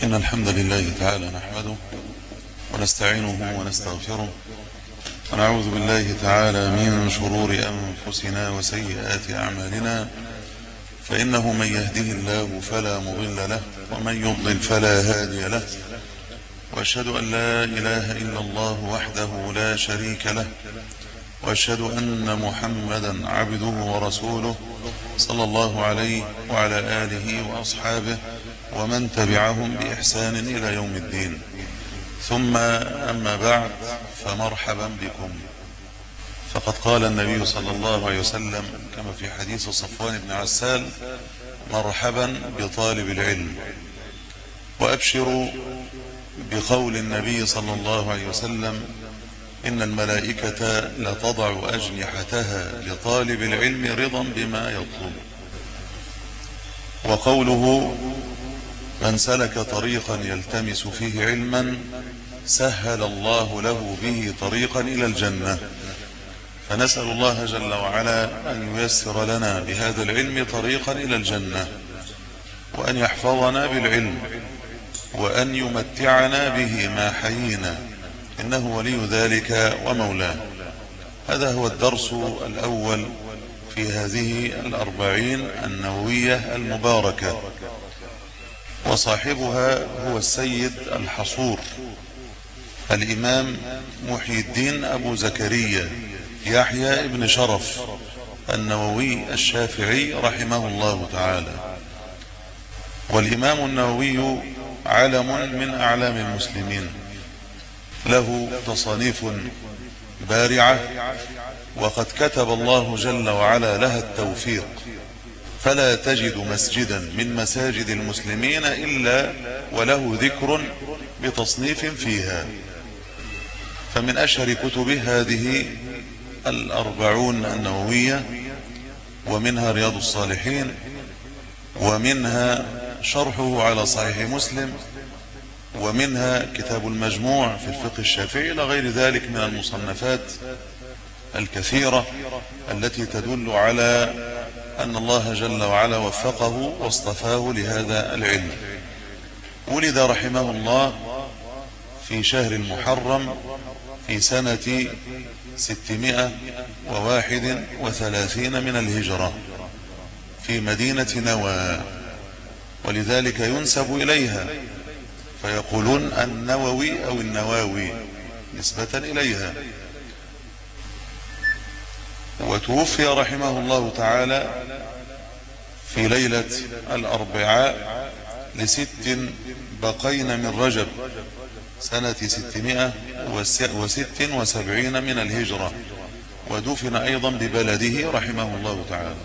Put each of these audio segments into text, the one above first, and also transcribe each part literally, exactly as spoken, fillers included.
إن الحمد لله تعالى نحمده ونستعينه ونستغفره ونعوذ بالله تعالى من شرور أنفسنا وسيئات أعمالنا، فإنه من يهده الله فلا مضل له ومن يضلل فلا هادي له، وأشهد أن لا إله إلا الله وحده لا شريك له، وأشهد أن محمدا عبده ورسوله صلى الله عليه وعلى آله وأصحابه ومن تبعهم بإحسان إلى يوم الدين. ثم أما بعد، فمرحبا بكم. فقد قال النبي صلى الله عليه وسلم كما في حديث صفوان بن عسال: مرحبا بطالب العلم. وأبشروا بقول النبي صلى الله عليه وسلم: إن الملائكة لتضع أجنحتها لطالب العلم رضا بما يطلب. وقوله: من سلك طريقا يلتمس فيه علما سهل الله له به طريقا إلى الجنة. فنسأل الله جل وعلا أن ييسر لنا بهذا العلم طريقا إلى الجنة، وأن يحفظنا بالعلم، وأن يمتعنا به ما حيينا، إنه ولي ذلك ومولاه. هذا هو الدرس الأول في هذه الأربعين النووية المباركة، وصاحبها هو السيد الحصور الإمام محي الدين أبو زكريا يحيى ابن شرف النووي الشافعي رحمه الله تعالى. والإمام النووي علم من أعلام المسلمين، له تصانيف بارعة، وقد كتب الله جل وعلا لها التوفيق، فلا تجد مسجدا من مساجد المسلمين إلا وله ذكر بتصنيف فيها. فمن أشهر كتبه هذه الأربعون النووية، ومنها رياض الصالحين، ومنها شرحه على صحيح مسلم، ومنها كتاب المجموع في الفقه الشافعي، إلى غير ذلك من المصنفات الكثيرة التي تدل على أن الله جل وعلا وفقه واصطفاه لهذا العلم. ولد رحمه الله في شهر المحرم في سنة ستمائة وواحد وثلاثين من الهجرة في مدينة نوى، ولذلك ينسب إليها، فيقولون النووي أو النواوي نسبة إليها. وتوفي رحمه الله تعالى في ليلة الأربعاء لست بقين من رجب سنة ستمائة وست وسبعين من الهجرة، ودفن أيضا ببلده رحمه الله تعالى.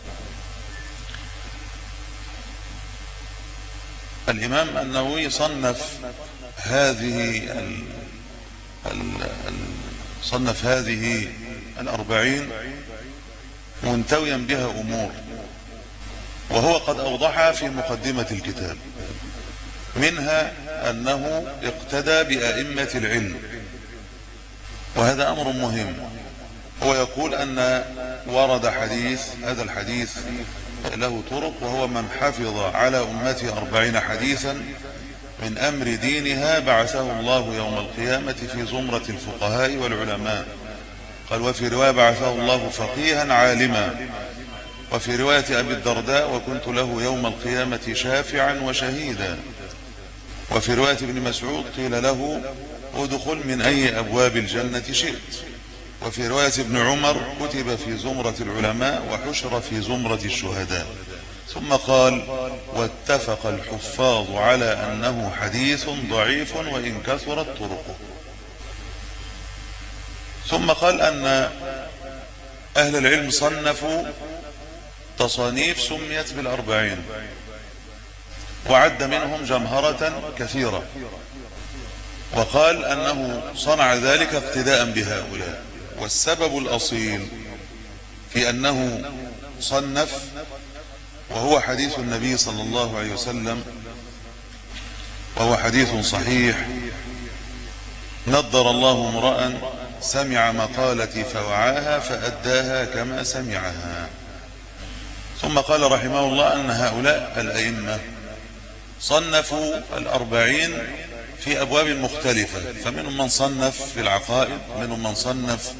الإمام النووي صنف هذه ال ال صنف هذه الأربعين منتويا بها أمور، وهو قد أوضحها في مقدمة الكتاب. منها أنه اقتدى بأئمة العلم، وهذا أمر مهم. هو يقول أن ورد حديث، هذا الحديث له طرق، وهو: من حفظ على أمتي أربعين حديثا من أمر دينها بعثه الله يوم القيامة في زمرة الفقهاء والعلماء. قال: وفي رواية بعثه الله فقيها عالما. وفي رواية أبي الدرداء: وكنت له يوم القيامة شافعا وشهيدا. وفي رواية ابن مسعود: قيل له: ادخل من أي أبواب الجنة شئت. وفي رواية ابن عمر: كتب في زمرة العلماء وحشر في زمرة الشهداء. ثم قال: واتفق الحفاظ على أنه حديث ضعيف وإن كثرت طرقه. ثم قال أن أهل العلم صنفوا تصانيف سميت بالأربعين، وعد منهم جمهرة كثيرة، وقال أنه صنع ذلك اقتداء بهؤلاء. والسبب الأصيل في أنه صنف وهو حديث النبي صلى الله عليه وسلم، وهو حديث صحيح: نضر الله امرأ سمع مقالتي فوعاها فأداها كما سمعها. ثم قال رحمه الله أن هؤلاء الأئمة صنفوا الأربعين في أبواب مختلفة، فمنهم من صنف في العقائد، منهم من صنف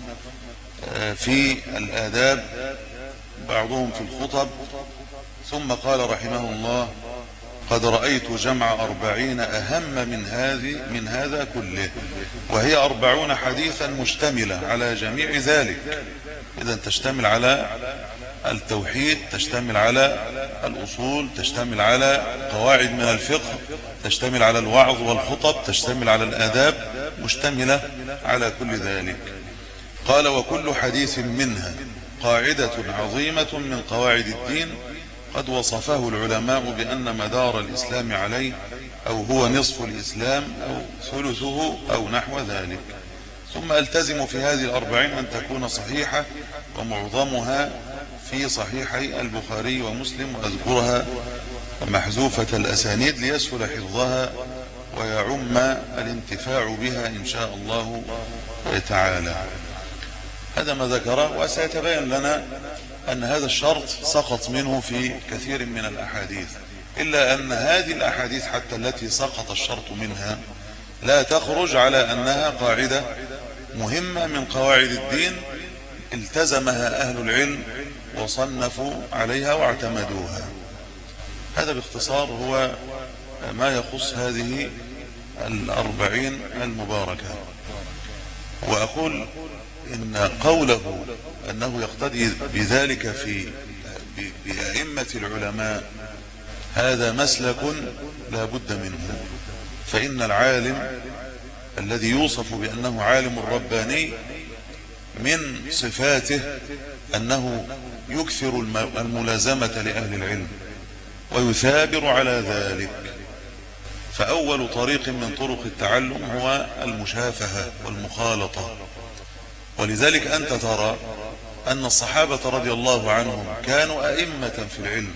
في الآداب، بعضهم في الخطب. ثم قال رحمه الله: قد رأيت جمع أربعين أهم من هذه من هذا كله، وهي أربعون حديثا مشتملة على جميع ذلك. إذن تشتمل على التوحيد، تشتمل على الأصول، تشتمل على قواعد من الفقه، تشتمل على الوعظ والخطب، تشتمل على الآداب، مشتملة على كل ذلك. قال: وكل حديث منها قاعدة عظيمة من قواعد الدين، قد وصفه العلماء بأن مدار الإسلام عليه، أو هو نصف الإسلام أو ثلثه أو نحو ذلك. ثم ألتزم في هذه الأربعين أن تكون صحيحة، ومعظمها في صحيحي البخاري ومسلم، وأذكرها محذوفة الأسانيد ليسهل حفظها ويعم الانتفاع بها إن شاء الله تعالى. هذا ما ذكره، وسيتبين لنا أن هذا الشرط سقط منه في كثير من الأحاديث، إلا أن هذه الأحاديث حتى التي سقط الشرط منها لا تخرج على أنها قاعدة مهمة من قواعد الدين التزمها أهل العلم وصنفوا عليها واعتمدوها. هذا باختصار هو ما يخص هذه الأربعين المباركة. وأقول إن قوله أنه يقتدي بذلك في بأئمة العلماء هذا مسلك لا بد منه، فإن العالم الذي يوصف بأنه عالم رباني من صفاته أنه يكثر الملازمة لأهل العلم ويثابر على ذلك. فأول طريق من طرق التعلم هو المشافهة والمخالطة. ولذلك أنت ترى أن الصحابة رضي الله عنهم كانوا أئمة في العلم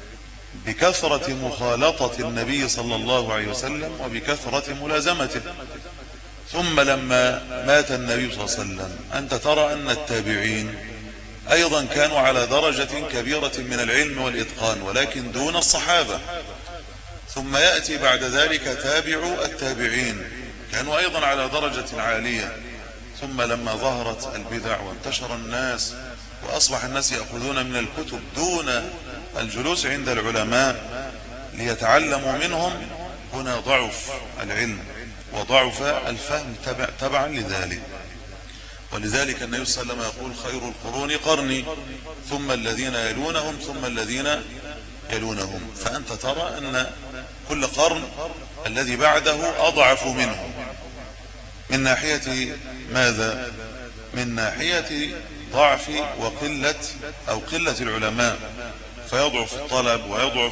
بكثرة مخالطة النبي صلى الله عليه وسلم وبكثرة ملازمته. ثم لما مات النبي صلى الله عليه وسلم أنت ترى أن التابعين أيضا كانوا على درجة كبيرة من العلم والإتقان، ولكن دون الصحابة. ثم يأتي بعد ذلك تابعوا التابعين، كانوا أيضا على درجة عالية. ثم لما ظهرت البدع وانتشر الناس وأصبح الناس يأخذون من الكتب دون الجلوس عند العلماء ليتعلموا منهم، هنا ضعف العلم وضعف الفهم تبع تبعا لذلك. ولذلك النبي صلى الله عليه وسلم يقول: خير القرون قرني، ثم الذين يلونهم، ثم الذين يلونهم. فأنت ترى أن كل قرن الذي بعده أضعف منه. من ناحية ماذا؟ من ناحية ضعف وقلة أو قلة العلماء، فيضعف الطلب ويضعف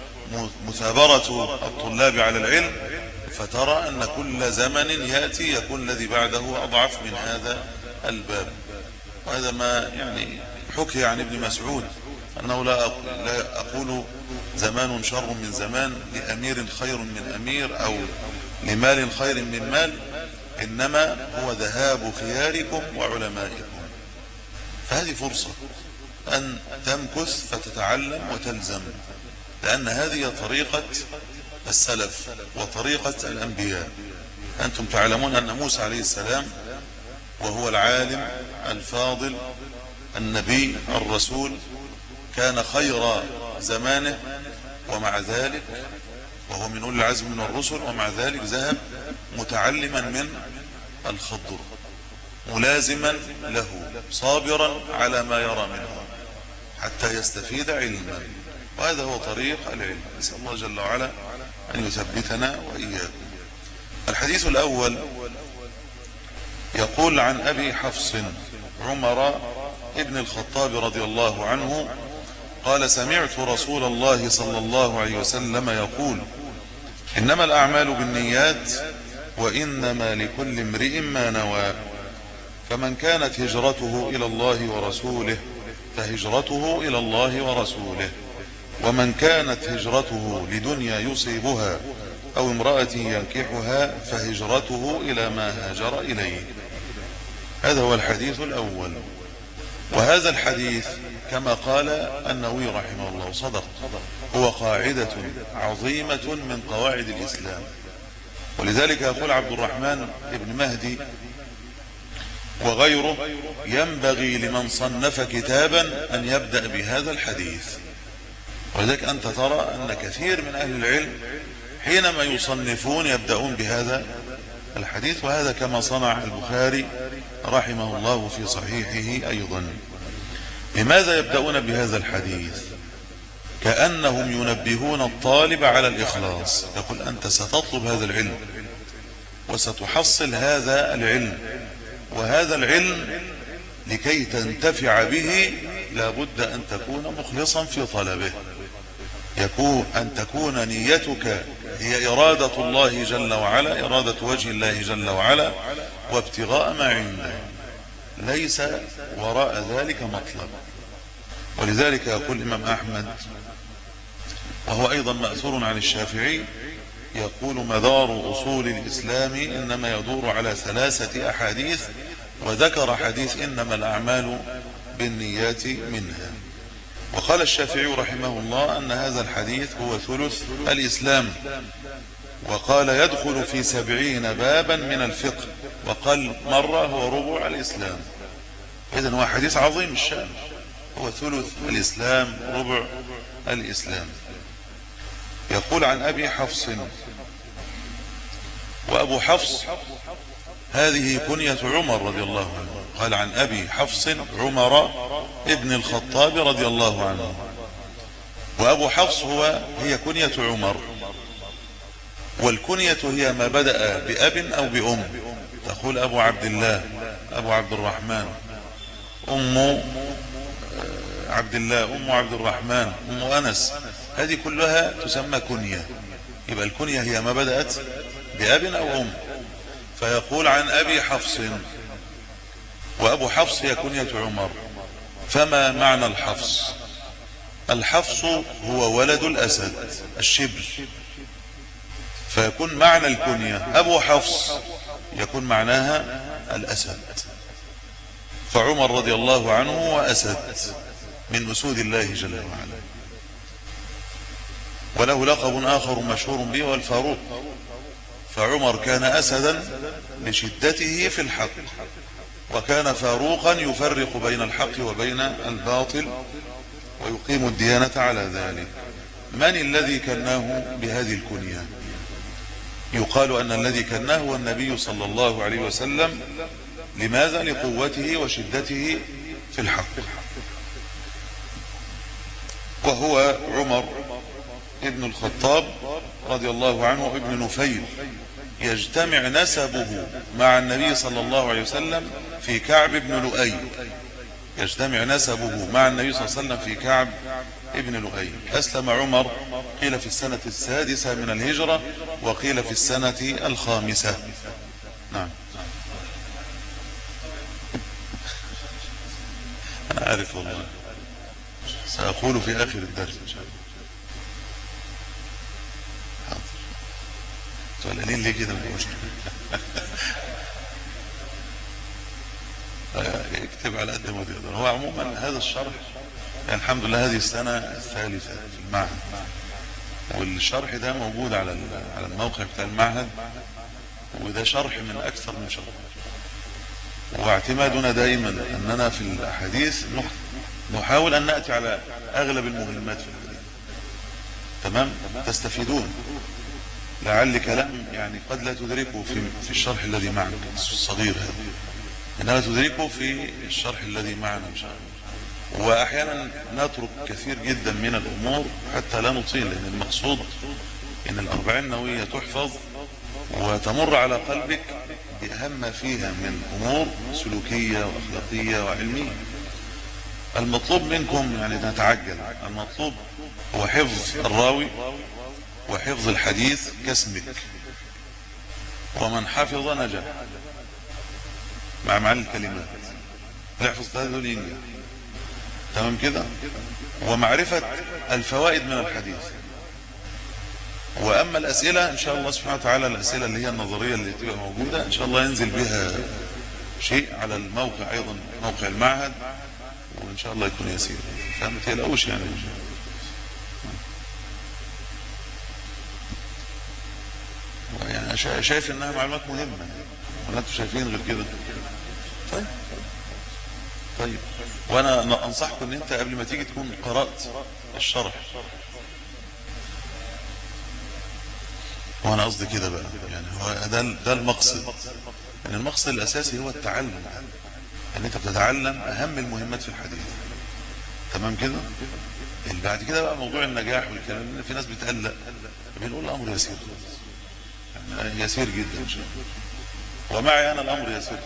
مثابرة الطلاب على العلم. فترى أن كل زمن يأتي يكون الذي بعده أضعف من هذا الباب. وهذا ما يعني حكي عن ابن مسعود أنه لا أقول زمان شر من زمان، لأمير خير من أمير، أو لمال خير من مال، إنما هو ذهاب خياركم وعلمائكم. فهذه فرصة أن تمكث فتتعلم وتلزم، لأن هذه طريقة السلف وطريقة الأنبياء. أنتم تعلمون أن موسى عليه السلام وهو العالم الفاضل النبي الرسول كان خير زمانه، ومع ذلك وهو من أولي العزم من الرسل، ومع ذلك ذهب متعلما من الخضر، ملازما له، صابرا على ما يرى منه حتى يستفيد علما. وهذا هو طريق العلم. نسأل الله جل وعلا أن يثبتنا وإياكم. الحديث الأول يقول عن أبي حفص عمر ابن الخطاب رضي الله عنه قال: سمعت رسول الله صلى الله عليه وسلم يقول: إنما الأعمال بالنيات، وإنما لكل امرئ ما نوى، فمن كانت هجرته إلى الله ورسوله فهجرته إلى الله ورسوله، ومن كانت هجرته لدنيا يصيبها أو امرأة ينكحها فهجرته إلى ما هاجر إليه. هذا هو الحديث الأول. وهذا الحديث كما قال النووي رحمه الله صدق، هو قاعدة عظيمة من قواعد الإسلام. ولذلك يقول عبد الرحمن ابن مهدي وغيره: ينبغي لمن صنف كتابا أن يبدأ بهذا الحديث. ولذلك أنت ترى أن كثير من أهل العلم حينما يصنفون يبدأون بهذا الحديث، وهذا كما صنع البخاري رحمه الله في صحيحه أيضا. لماذا يبدأون بهذا الحديث؟ كأنهم ينبهون الطالب على الإخلاص. يقول: أنت ستطلب هذا العلم وستحصل هذا العلم، وهذا العلم لكي تنتفع به لابد أن تكون مخلصا في طلبه، يكون أن تكون نيتك هي إرادة الله جل وعلا، إرادة وجه الله جل وعلا، وابتغاء ما عنده، ليس وراء ذلك مطلب. ولذلك يقول الإمام أحمد، وهو أيضا مأثور عن الشافعي، يقول: مدار أصول الإسلام إنما يدور على ثلاثة أحاديث، وذكر حديث إنما الأعمال بالنيات منها. وقال الشافعي رحمه الله أن هذا الحديث هو ثلث الإسلام، وقال: يدخل في سبعين بابا من الفقه، وقال مرة هو ربع الإسلام. إذن هو حديث عظيم الشأن، هو ثلث الإسلام ربع الإسلام. يقول عن أبي حفص، وأبو حفص هذه كنية عمر رضي الله عنه. قال عن أبي حفص عمر ابن الخطاب رضي الله عنه. وأبو حفص هو هي كنية عمر، والكنية هي ما بدأ بأب أو بأم. تقول أبو عبد الله، أبو عبد الرحمن، أم عبد الله، أم عبد الرحمن، أم أنس، هذه كلها تسمى كنية. يبقى الكنية هي ما بدأت بأب أو أم. فيقول عن أبي حفص، وأبو حفص هي كنية عمر. فما معنى الحفص؟ الحفص هو ولد الأسد الشبل، فيكون معنى الكنية أبو حفص، يكون معناها الأسد. فعمر رضي الله عنه وأسد من أسود الله جل وعلا. وله لقب آخر مشهور به والفاروق. فعمر كان أسدا لشدته في الحق، وكان فاروقا يفرق بين الحق وبين الباطل ويقيم الديانة على ذلك. من الذي كناه بهذه الكنية؟ يقال أن الذي كناه هو النبي صلى الله عليه وسلم. لماذا؟ لقوته وشدته في الحق. وهو عمر ابن الخطاب رضي الله عنه ابن نفيل، يجتمع نسبه مع النبي صلى الله عليه وسلم في كعب بن لؤي. يجتمع نسبه مع النبي صلى الله عليه وسلم في كعب ابن لؤي. أسلم عمر قيل في السنة السادسة من الهجرة، وقيل في السنة الخامسة. نعم، أنا أعرف والله، سأقول في آخر الدرس إن شاء الله. سؤالين ليه كده مش اكتب على قد ما تقدر. هو عموما هذا الشرح يعني الحمد لله هذه السنة الثالثة في المعهد، والشرح ده موجود على على الموقع بتاع المعهد، وده شرح من أكثر من شرح. واعتمادنا دائما أننا في الأحاديث نحاول أن نأتي على أغلب المهمات في الحديث. تمام، تستفيدون. لعل كلام يعني قد لا تدركه في في الشرح الذي معنا الصغير هذا، إنما تدركه في الشرح الذي معنا إن شاء الله. وأحيانا نترك كثير جدا من الأمور حتى لا نطيل، لأن المقصود إن الأربعين النووية تحفظ وتمر على قلبك بأهم ما فيها من أمور سلوكية وأخلاقية وعلمية. المطلوب منكم يعني نتعجل، المطلوب هو حفظ الراوي وحفظ الحديث كاسمك، ومن حفظ نجا مع معاني الكلمات. يحفظ هذا ينجح. تمام كده. ومعرفة الفوائد من الحديث. وأما الأسئلة إن شاء الله سبحانه وتعالى، الأسئلة اللي هي النظرية اللي تبقى موجودة إن شاء الله ينزل بها شيء على الموقع أيضا، موقع المعهد، وإن شاء الله يكون يسير، فما تقلقوش يعني. انا شايف انها معلومات مهمة، ولا انتوا شايفين غير كده؟ طيب طيب وانا انصحكم ان انت قبل ما تيجي تكون قرأت الشرح. وانا قصدي كده بقى، يعني هو ده ده المقصد، يعني المقصد الاساسي هو التعلم، ان انت بتتعلم اهم المهمات في الحديث. تمام كده؟ اللي بعد كده بقى موضوع النجاح والكلام، ان في ناس بتقلق، بنقول الامر يسير، يعني يسير جدا ان شاء الله، ومعي انا الامر يسير.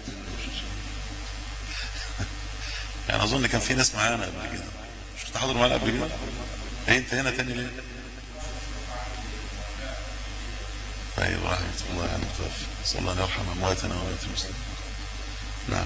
يعني اظن كان في ناس معانا قبل كده، مش كنت حاضر معانا قبل كده؟ ايه انت هنا تاني ليه؟ طيب رحمة الله على المتوفى، صلى الله ان يرحم امواتنا واموات المسلمين. نعم.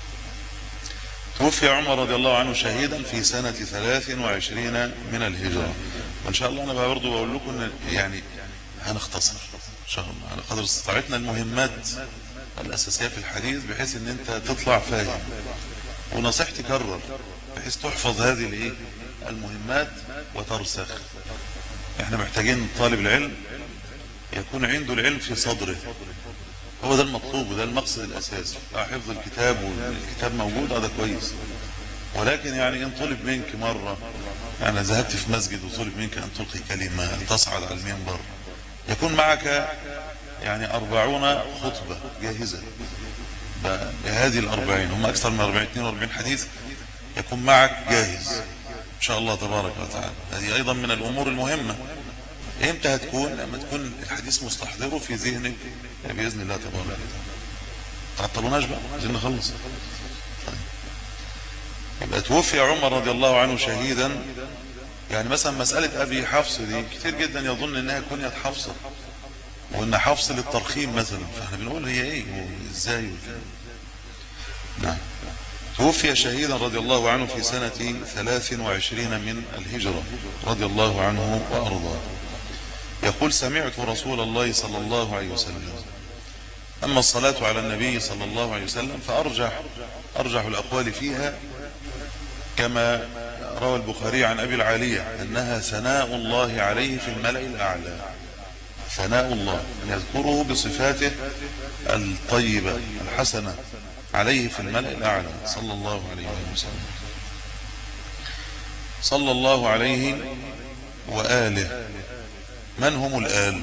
توفي عمر رضي الله عنه شهيدا في سنة ثلاث وعشرين من الهجرة. وان شاء الله انا بقى برضه بقول لكم ان يعني هنختصر ان شاء الله على قدر استطاعتنا المهمات الاساسية في الحديث، بحيث ان انت تطلع فاهم. ونصيحتي كرر بحيث تحفظ هذه الايه المهمات وترسخ. احنا محتاجين طالب العلم يكون عنده العلم في صدره، هو ده المطلوب وده المقصد الاساسي. حفظ الكتاب والكتاب موجود هذا كويس، ولكن يعني ان طلب منك مرة، يعني ذهبت في مسجد وطلب منك ان تلقي كلمة، تصعد على المنبر، يكون معك يعني أربعون خطبة جاهزة بهذه الأربعين، هم أكثر من أربعين، اثنين وأربعين حديث، يكون معك جاهز إن شاء الله تبارك وتعالى. هذه أيضا من الأمور المهمة. إمتى هتكون؟ لما تكون الحديث مستحضره في ذهنك بإذن الله تبارك وتعالى. تعطلوناش بقى، عايزين نخلص. طيب. يبقى توفي عمر رضي الله عنه شهيدا. يعني مثلا مسألة أبي حفص دي كتير جدا يظن إنها كنية حفصة، وإن حفص للترخيم مثلا، فاحنا بنقول هي إيه وإزاي وكذا. نعم. توفي شهيدا رضي الله عنه في سنة ثلاث وعشرين من الهجرة رضي الله عنه وأرضاه. يقول: سمعت رسول الله صلى الله عليه وسلم. أما الصلاة على النبي صلى الله عليه وسلم فأرجح أرجح الأقوال فيها كما روى البخاري عن أبي العالية أنها ثناء الله عليه في الملأ الأعلى. ثناء الله يذكره بصفاته الطيبة الحسنة عليه في الملأ الأعلى صلى الله عليه وسلم. صلى الله عليه وآله. من هم الآل؟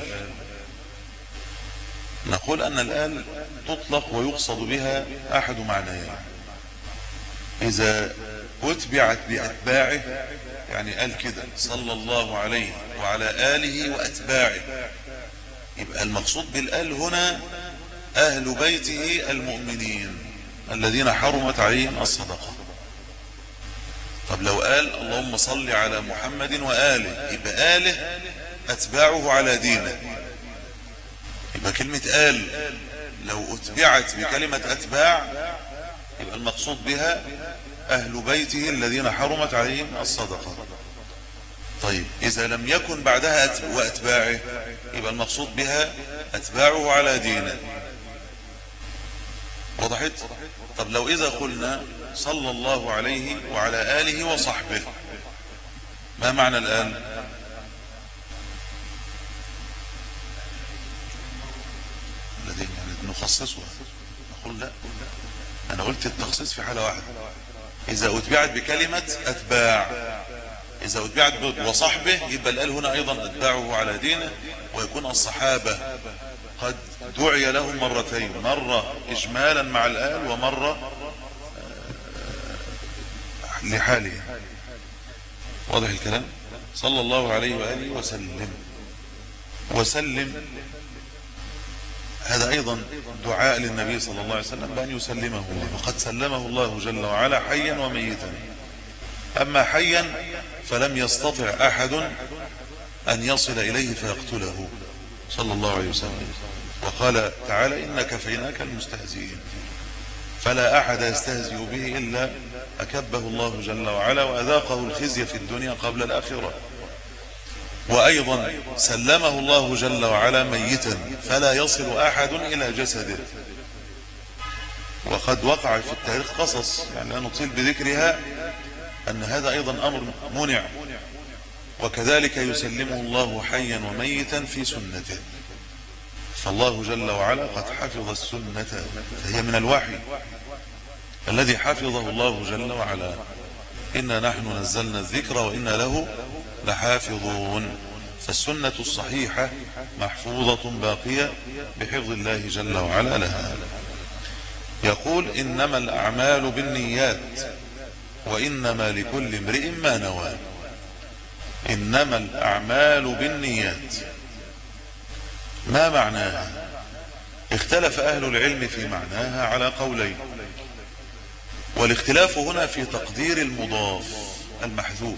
نقول أن الآل تطلق ويقصد بها أحد معنيين: إذا أتبعت بأتباعه، يعني قال كده صلى الله عليه وعلى آله وأتباعه، يبقى المقصود بالآل هنا أهل بيته المؤمنين الذين حرمت عليهم الصدقة. طب لو قال اللهم صل على محمد وآله، يبقى آله أتباعه على دينه. يبقى كلمة آل لو أتبعت بكلمة أتباع يبقى المقصود بها أهل بيته الذين حرمت عليهم الصدقة. طيب إذا لم يكن بعدها وأتباعه يبقى المقصود بها أتباعه على دينه. وضحت؟ طب لو إذا قلنا صلى الله عليه وعلى آله وصحبه، ما معنى الآل؟ الذين يعني نخصصها، نقول لا، أنا قلت التخصيص في حالة واحدة: إذا أتبعت بكلمة أتباع. إذا أتبعت وصحبه يبقى الآل هنا أيضا أتباعه على دينه، ويكون الصحابة قد دعي لهم مرتين، مرة إجمالا مع الآل ومرة لحاله. واضح الكلام؟ صلى الله عليه وآله وسلم. وسلم هذا أيضا دعاء للنبي صلى الله عليه وسلم بأن يسلمه الله، وقد سلمه الله جل وعلا حيا وميتا. أما حيا فلم يستطع أحد أن يصل إليه فيقتله صلى الله عليه وسلم. وقال تعالى: إن كفيناك المستهزئين. فلا أحد يستهزئ به إلا أكبه الله جل وعلا وأذاقه الخزي في الدنيا قبل الآخرة. وأيضا سلمه الله جل وعلا ميتا فلا يصل أحد إلى جسده. وقد وقع في التاريخ قصص، يعني لا نطيل بذكرها، أن هذا أيضا أمر منع. وكذلك يسلمه الله حيا وميتا في سنته. فالله جل وعلا قد حفظ السنة، فهي من الوحي الذي حفظه الله جل وعلا. إنا نحن نزلنا الذكر وإنا له لحافظون. فالسنة الصحيحة محفوظة باقية بحفظ الله جل وعلا لها. يقول إنما الأعمال بالنيات وإنما لكل امرئ ما نوى. إنما الأعمال بالنيات ما معناها؟ اختلف أهل العلم في معناها على قولين، والاختلاف هنا في تقدير المضاف المحذوف.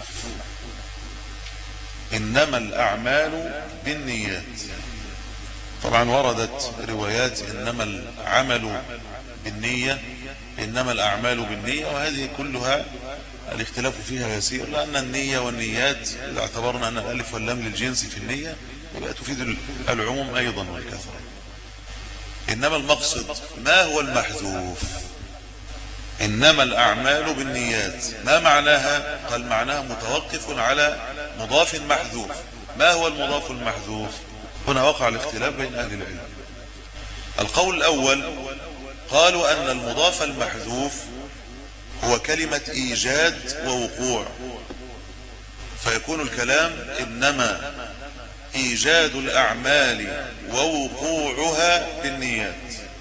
إنما الأعمال بالنيات، طبعا وردت روايات إنما العمل بالنية، إنما الأعمال بالنية، وهذه كلها الاختلاف فيها يسير، لأن النية والنيات إذا اعتبرنا أن الألف واللام للجنس في النية يبقى تفيد العموم أيضا والكثرة. إنما المقصد ما هو المحذوف؟ إنما الأعمال بالنيات ما معناها؟ قال معناها متوقف على مضاف محذوف. ما هو المضاف المحذوف؟ هنا وقع الاختلاف بين أهل العلم. القول الأول قالوا أن المضاف المحذوف هو كلمة إيجاد ووقوع، فيكون الكلام إنما إيجاد الأعمال ووقوعها بالنيات.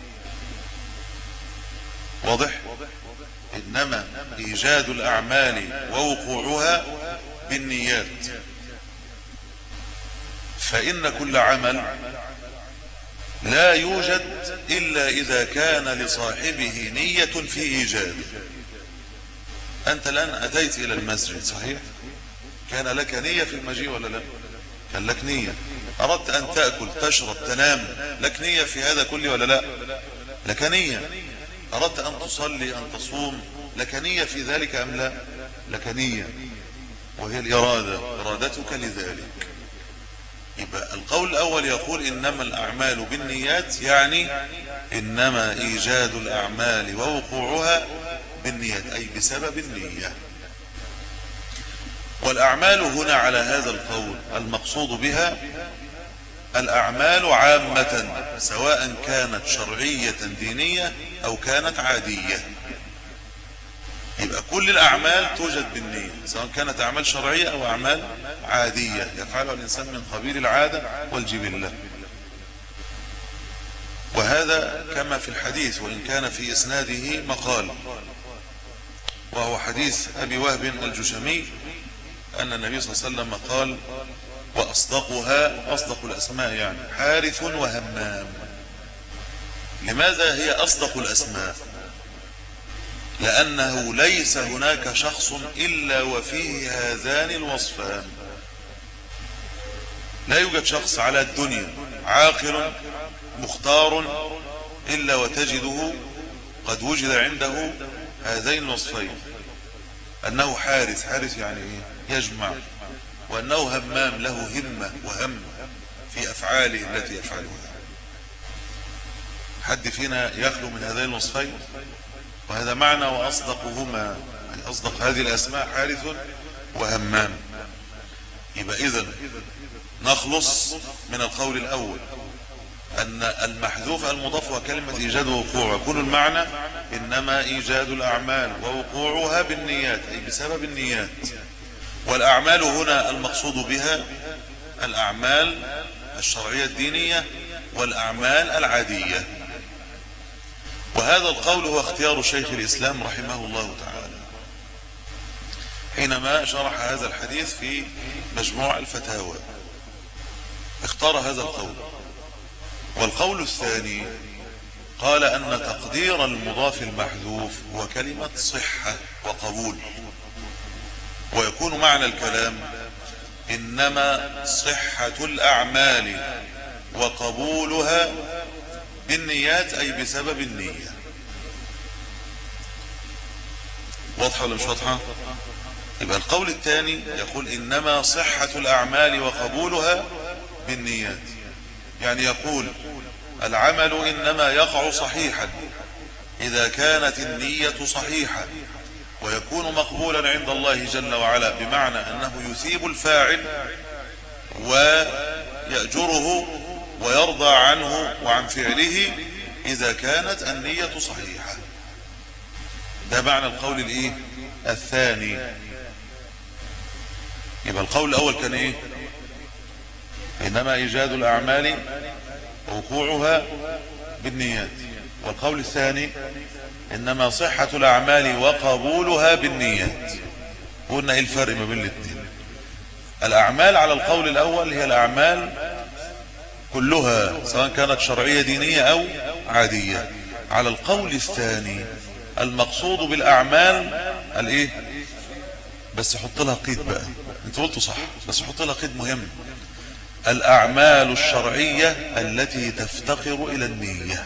واضح؟ إنما إيجاد الأعمال ووقوعها بالنيات، فإن كل عمل لا يوجد إلا إذا كان لصاحبه نية في إيجاده. أنت الآن أتيت إلى المسجد، صحيح؟ كان لك نية في المجيء ولا لا؟ كان لك نية. أردت أن تأكل تشرب تنام، لك نية في هذا كله ولا لا؟ لك نية. أردت أن تصلي أن تصوم، لك نية في ذلك أم لا؟ لك نية، وهي الإرادة، إرادتك لذلك. يبقى القول الأول يقول إنما الأعمال بالنيات، يعني إنما إيجاد الأعمال ووقوعها بالنيات، أي بسبب النية. والأعمال هنا على هذا القول المقصود بها الأعمال عامة، سواء كانت شرعية دينية أو كانت عادية. يبقى كل الأعمال توجد بالنية، سواء كانت أعمال شرعية أو أعمال عادية يفعلها الإنسان من قبيل العادة والجبلة. وهذا كما في الحديث، وإن كان في إسناده مقال، وهو حديث أبي وهب الجشمي أن النبي صلى الله عليه وسلم قال: وأصدقها، أصدق الأسماء يعني حارث وهمام. لماذا هي أصدق الأسماء؟ لأنه ليس هناك شخص إلا وفيه هذان الوصفان. لا يوجد شخص على الدنيا عاقل مختار إلا وتجده قد وجد عنده هذين الوصفين، أنه حارث، حارث يعني إيه؟ يجمع، وأنه همام، له همة وهم في أفعاله التي يفعلها. حد فينا يخلو من هذين الوصفين؟ وهذا معنى وأصدقهما، يعني أصدق هذه الأسماء حارث وهمام. يبقى إذن نخلص من القول الأول أن المحذوف المضاف وكلمة إيجاد ووقوع، وكل المعنى إنما إيجاد الأعمال ووقوعها بالنيات، أي بسبب النيات. والأعمال هنا المقصود بها الأعمال الشرعية الدينية والأعمال العادية. وهذا القول هو اختيار شيخ الإسلام رحمه الله تعالى حينما شرح هذا الحديث في مجموع الفتاوى، اختار هذا القول. والقول الثاني قال أن تقدير المضاف المحذوف هو كلمة صحة وقبول، ويكون معنى الكلام إنما صحة الأعمال وقبولها بالنيات، أي بسبب النية. واضحة ولا مش واضحة؟ يبقى القول الثاني يقول إنما صحة الأعمال وقبولها بالنيات، يعني يقول العمل إنما يقع صحيحا إذا كانت النية صحيحة، ويكون مقبولا عند الله جل وعلا، بمعنى أنه يثيب الفاعل ويأجره ويرضى عنه وعن فعله إذا كانت النية صحيحة. ده معنى القول الايه الثاني. يبقى القول الأول كان ايه؟ إنما إيجاد الأعمال ووقوعها بالنيات. والقول الثاني إنما صحة الأعمال وقبولها بالنيات. قلنا ايه الفرق ما بين الاثنين؟ الأعمال على القول الأول هي الأعمال كلها سواء كانت شرعية دينية أو عادية. على القول الثاني المقصود بالأعمال الايه؟ بس حط لها قيد بقى، انت قلته صح بس حط لها قيد مهم: الأعمال الشرعية التي تفتقر إلى النية.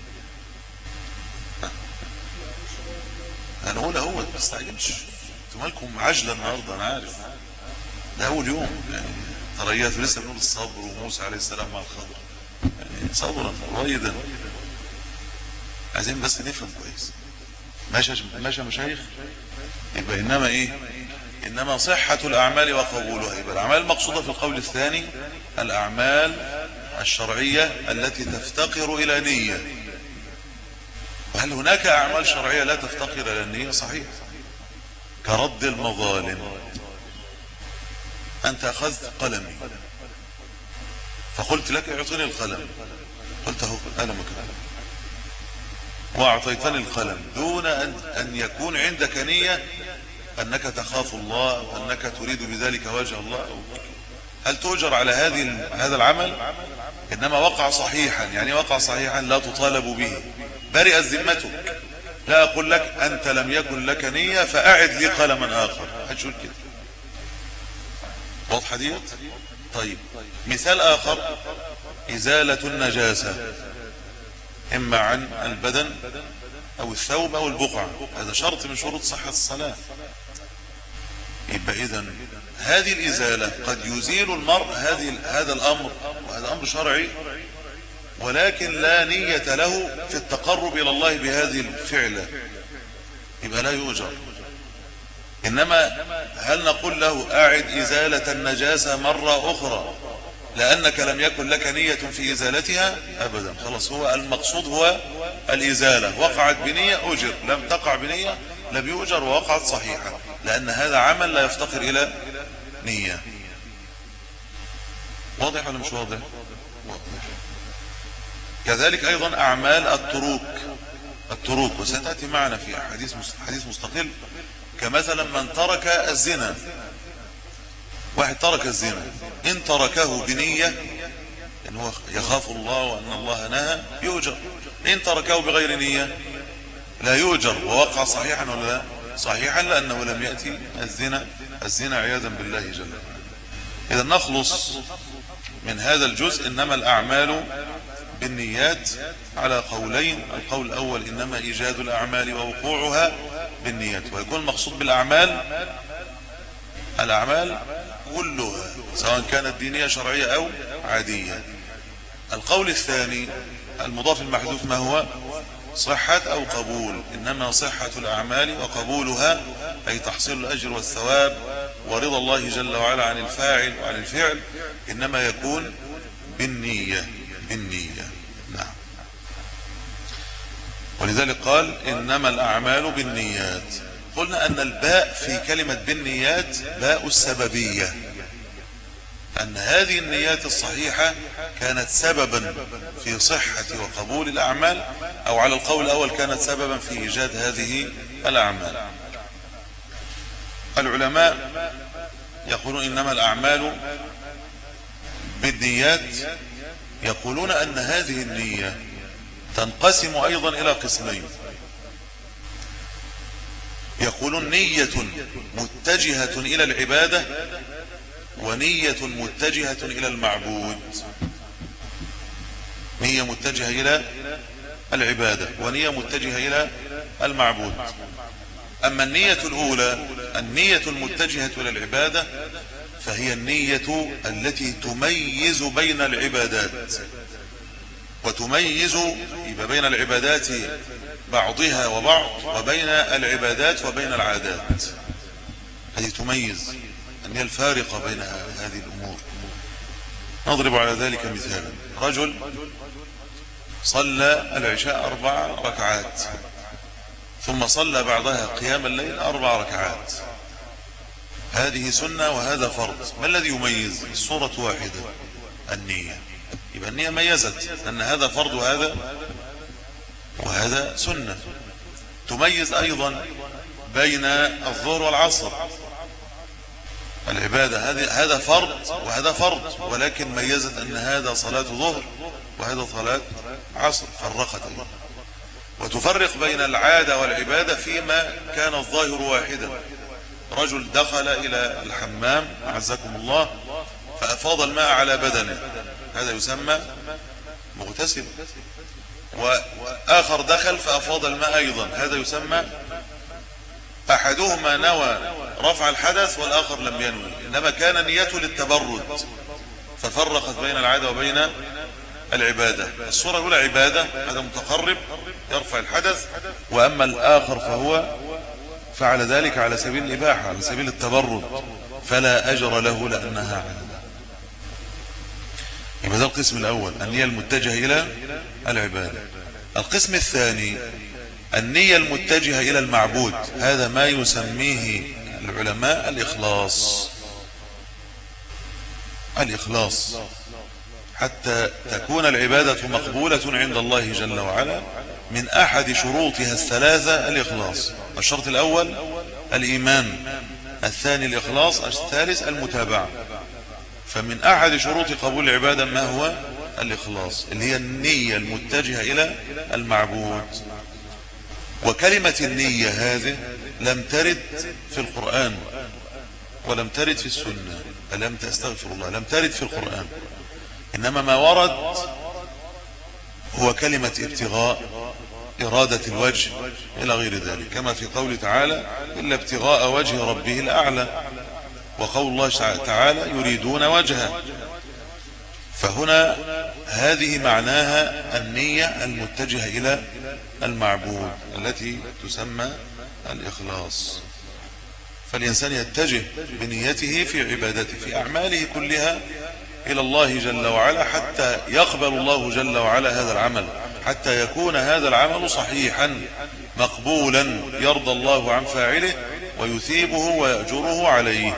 أنا أقول أهو ما تستعجلش، انتوا مالكم عجلة النهاردة؟ أنا عارف ده أول يوم يعني، تريات لسه بنقول الصبر وموسى عليه السلام مع الخضر يعني صبرا رويدا. عايزين بس نفهم كويس. ماشي ماشي يا مشايخ. يبقى إنما إيه؟ إنما صحة الأعمال وقبولها. يبقى الأعمال المقصودة في القول الثاني الأعمال الشرعية التي تفتقر إلى نية. وهل هناك أعمال شرعية لا تفتقر إلى النية؟ صحيح، كرد المظالم. أنت أخذت قلمي فقلت لك اعطني القلم، قلت اهو قلمك، وأعطيتني القلم دون أن, أن يكون عندك نية أنك تخاف الله وأنك تريد بذلك وجه الله. هل تؤجر على هذه هذا العمل؟ إنما وقع صحيحا. يعني وقع صحيحا لا تطالب به، برئت ذمتك. لا أقول لك أنت لم يكن لك نية فأعد لي قلما آخر، هتقول كده. واضحة ديت؟ طيب مثال آخر: إزالة النجاسة إما عن البدن أو الثوب أو البقعة، هذا شرط من شروط صحة الصلاة. يبقى إذن هذه الإزالة قد يزيل المرء هذه هذا الأمر، وهذا أمر شرعي، ولكن لا نية له في التقرب إلى الله بهذه الفعلة، يبقى لا يؤجر. إنما هل نقول له أعد إزالة النجاسة مرة أخرى لأنك لم يكن لك نية في إزالتها؟ أبدا، خلاص. هو المقصود هو الإزالة، وقعت بنية أجر، لم تقع بنية لم يؤجر، ووقعت صحيحة، لأن هذا عمل لا يفتقر إلى نية. واضح ولا مش واضح؟ واضح. كذلك أيضا أعمال التروك التروك وستأتي معنا في حديث حديث مستقل، كمثلا من ترك الزنا. واحد ترك الزنا، إن تركه بنية إن هو يخاف الله وأن الله نهى يؤجر. إن تركه بغير نية لا يؤجر، ووقع صحيحا ولا لا؟ صحيحا، لأنه لم يأتي الزنا الزنا عياذا بالله جل وعلا. إذا نخلص من هذا الجزء: إنما الأعمال بالنيات على قولين. القول الأول إنما إيجاد الأعمال ووقوعها بالنيات، ويكون المقصود بالأعمال الأعمال كلها سواء كانت دينية شرعية أو عادية. القول الثاني المضاف المحذوف ما هو؟ صحة أو قبول. إنما صحة الأعمال وقبولها أي تحصيل الأجر والثواب ورضا الله جل وعلا عن الفاعل وعن الفعل إنما يكون بالنية بالنية نعم. ولذلك قال إنما الأعمال بالنيات. قلنا أن الباء في كلمة بالنيات باء السببية، أن هذه النيات الصحيحة كانت سببا في صحة وقبول الأعمال، أو على القول الأول كانت سببا في إيجاد هذه الأعمال. العلماء يقولون إنما الأعمال بالنيات، يقولون أن هذه النية تنقسم أيضا إلى قسمين. يقولون نية متجهة إلى العبادة، ونية متجهة إلى المعبود. نية متجهة إلى العبادة ونية متجهة إلى المعبود. أما النية الأولى النية المتجهة إلى العبادة فهي النية التي تميز بين العبادات، وتميز يبقى بين العبادات بعضها وبعض، وبين العبادات وبين العادات. هذه تميز، النية الفارقة بين هذه الأمور. نضرب على ذلك مثالا. رجل صلى العشاء أربع ركعات ثم صلى بعدها قيام الليل أربع ركعات، هذه سنة وهذا فرض. ما الذي يميز؟ الصورة واحدة، النية. يبقى النية ميزت، لأن هذا فرض وهذا وهذا سنة. تميز أيضا بين الظهر والعصر، العبادة هذا فرض وهذا فرض، ولكن ميزت أن هذا صلاة ظهر وهذا صلاة عصر، فرقت. وتفرق بين العادة والعبادة فيما كان الظاهر واحدا. رجل دخل إلى الحمام أعزكم الله فأفاض الماء على بدنه، هذا يسمى مغتسل. وآخر دخل فأفاض الماء أيضا، هذا يسمى أحدهما نوى رفع الحدث والآخر لم ينوي، إنما كان نيته للتبرد، ففرقت بين العادة وبين العبادة. الصورة الأولى عبادة، هذا متقرب يرفع الحدث، وأما الآخر فهو فعل ذلك على سبيل الإباحة، على سبيل التبرد، فلا أجر له لأنها عادة. يبقى ده القسم الأول، النية المتجهة إلى العبادة. القسم الثاني النية المتجهة إلى المعبود، هذا ما يسميه العلماء الإخلاص. الإخلاص حتى تكون العبادة مقبولة عند الله جل وعلا من أحد شروطها الثلاثة الإخلاص. الشرط الأول الإيمان، الثاني الإخلاص، الثالث المتابعة. فمن أحد شروط قبول العبادة ما هو الإخلاص، اللي هي النية المتجهة إلى المعبود. وكلمة النية هذه لم ترد في القرآن ولم ترد في السنة، لم تستغفر الله لم ترد في القرآن، إنما ما ورد هو كلمة ابتغاء، إرادة الوجه إلى غير ذلك، كما في قوله تعالى إلا ابتغاء وجه ربه الأعلى، وقول الله تعالى يريدون وجهه. فهنا هذه معناها النية المتجهة إلى المعبود التي تسمى الإخلاص. فالإنسان يتجه بنيته في عبادته في أعماله كلها إلى الله جل وعلا، حتى يقبل الله جل وعلا هذا العمل، حتى يكون هذا العمل صحيحا مقبولا يرضى الله عن فاعله ويثيبه ويأجره عليه.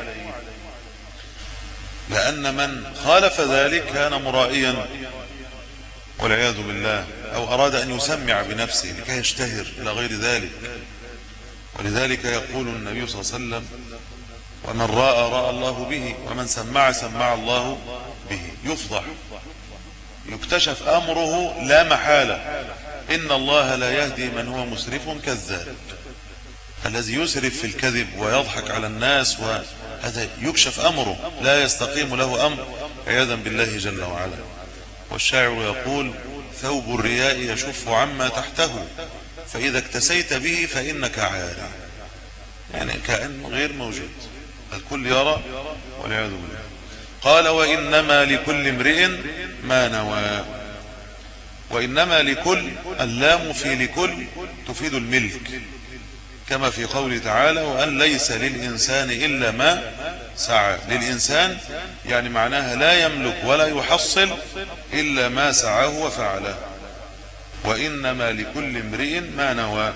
لأن من خالف ذلك كان مرائيا والعياذ بالله، أو أراد أن يسمع بنفسه لكي يشتهر إلى غير ذلك. ولذلك يقول النبي صلى الله عليه وسلم ومن رأى رأى الله به، ومن سمع سمع الله به. يفضح يكتشف أمره لا محالة. إن الله لا يهدي من هو مسرف كذاب، الذي يسرف في الكذب ويضحك على الناس، وهذا يكشف أمره، لا يستقيم له أمر عياذا بالله جل وعلا. والشاعر يقول ثوب الرياء يشف عما تحته، فإذا اكتسيت به فإنك عاري، يعني كأن غير موجود، الكل يرى والعياذ بالله. قال وإنما لكل امرئ ما نوى. وإنما لكل، اللام في لكل تفيد الملك، كما في قوله تعالى وأن ليس للإنسان إلا ما سعى. للإنسان يعني معناها لا يملك ولا يحصل إلا ما سعاه وفعله. وإنما لكل امرئ ما نوى.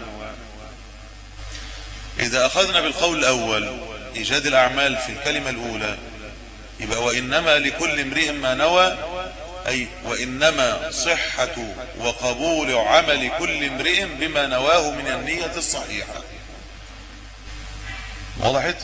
إذا أخذنا بالقول الأول إيجاد الأعمال في الكلمة الأولى، يبقى وإنما لكل امرئ ما نوى، أي وإنما صحة وقبول عمل كل امرئ بما نواه من النية الصحيحة. وضحت؟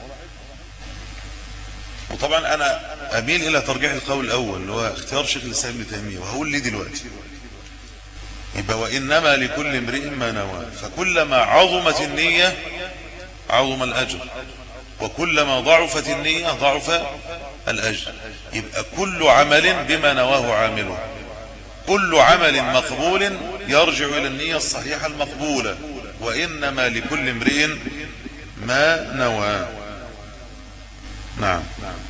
وطبعا أنا أميل إلى ترجيح القول الأول اللي هو اختيار شيخ الإسلام ابن تيمية، وهقول لي دلوقتي. يبقى وإنما لكل امرئ ما نوى، فكلما عظمت النية عظم الأجر، وكلما ضعفت النية ضعف الأجر. يبقى كل عمل بما نواه عامله، كل عمل مقبول يرجع إلى النية الصحيحة المقبولة. وإنما لكل امرئ ما نوى. نعم.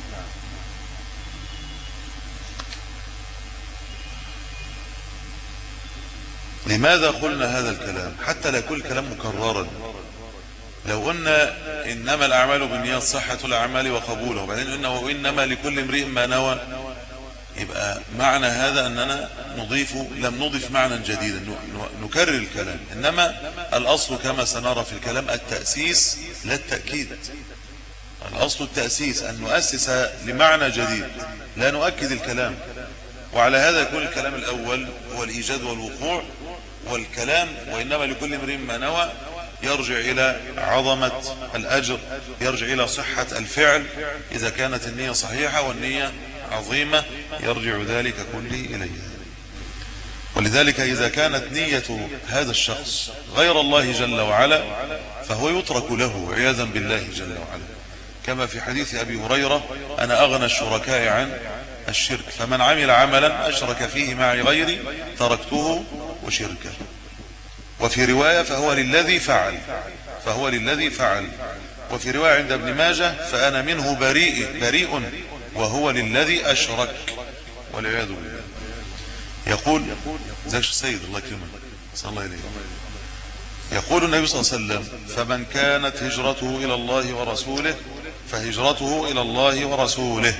لماذا قلنا هذا الكلام؟ حتى لا يكون الكلام مكررا. لو قلنا إنما الأعمال بالنيات صحة الأعمال وقبولها، وبعدين قلنا وإنما لكل امرئ ما نوى، يبقى معنى هذا أننا نضيف لم نضيف معنى جديدا، نكرر الكلام، إنما الأصل كما سنرى في الكلام التأسيس لا التأكيد. الأصل التأسيس، أن نؤسس لمعنى جديد لا نؤكد الكلام. وعلى هذا يكون الكلام الأول هو الإيجاد والوقوع، والكلام وإنما لكل امرئ ما نوى يرجع إلى عظمة الأجر، يرجع إلى صحة الفعل إذا كانت النية صحيحة، والنية عظيمة يرجع ذلك كله إليه. ولذلك إذا كانت نية هذا الشخص غير الله جل وعلا فهو يترك له عياذا بالله جل وعلا، كما في حديث أبي هريرة: أنا أغنى الشركاء عن الشرك، فمن عمل عملا أشرك فيه معي غيري تركته وشركه. وفي رواية: فهو للذي فعل فهو للذي فعل وفي رواية عند ابن ماجه: فأنا منه بريء بريء وهو للذي أشرك، والعياذ بالله. يقول زيش السيد الله يكرمه صلى الله عليه، يقول النبي صلى الله عليه وسلم: فمن كانت هجرته إلى الله ورسوله فهجرته إلى الله ورسوله.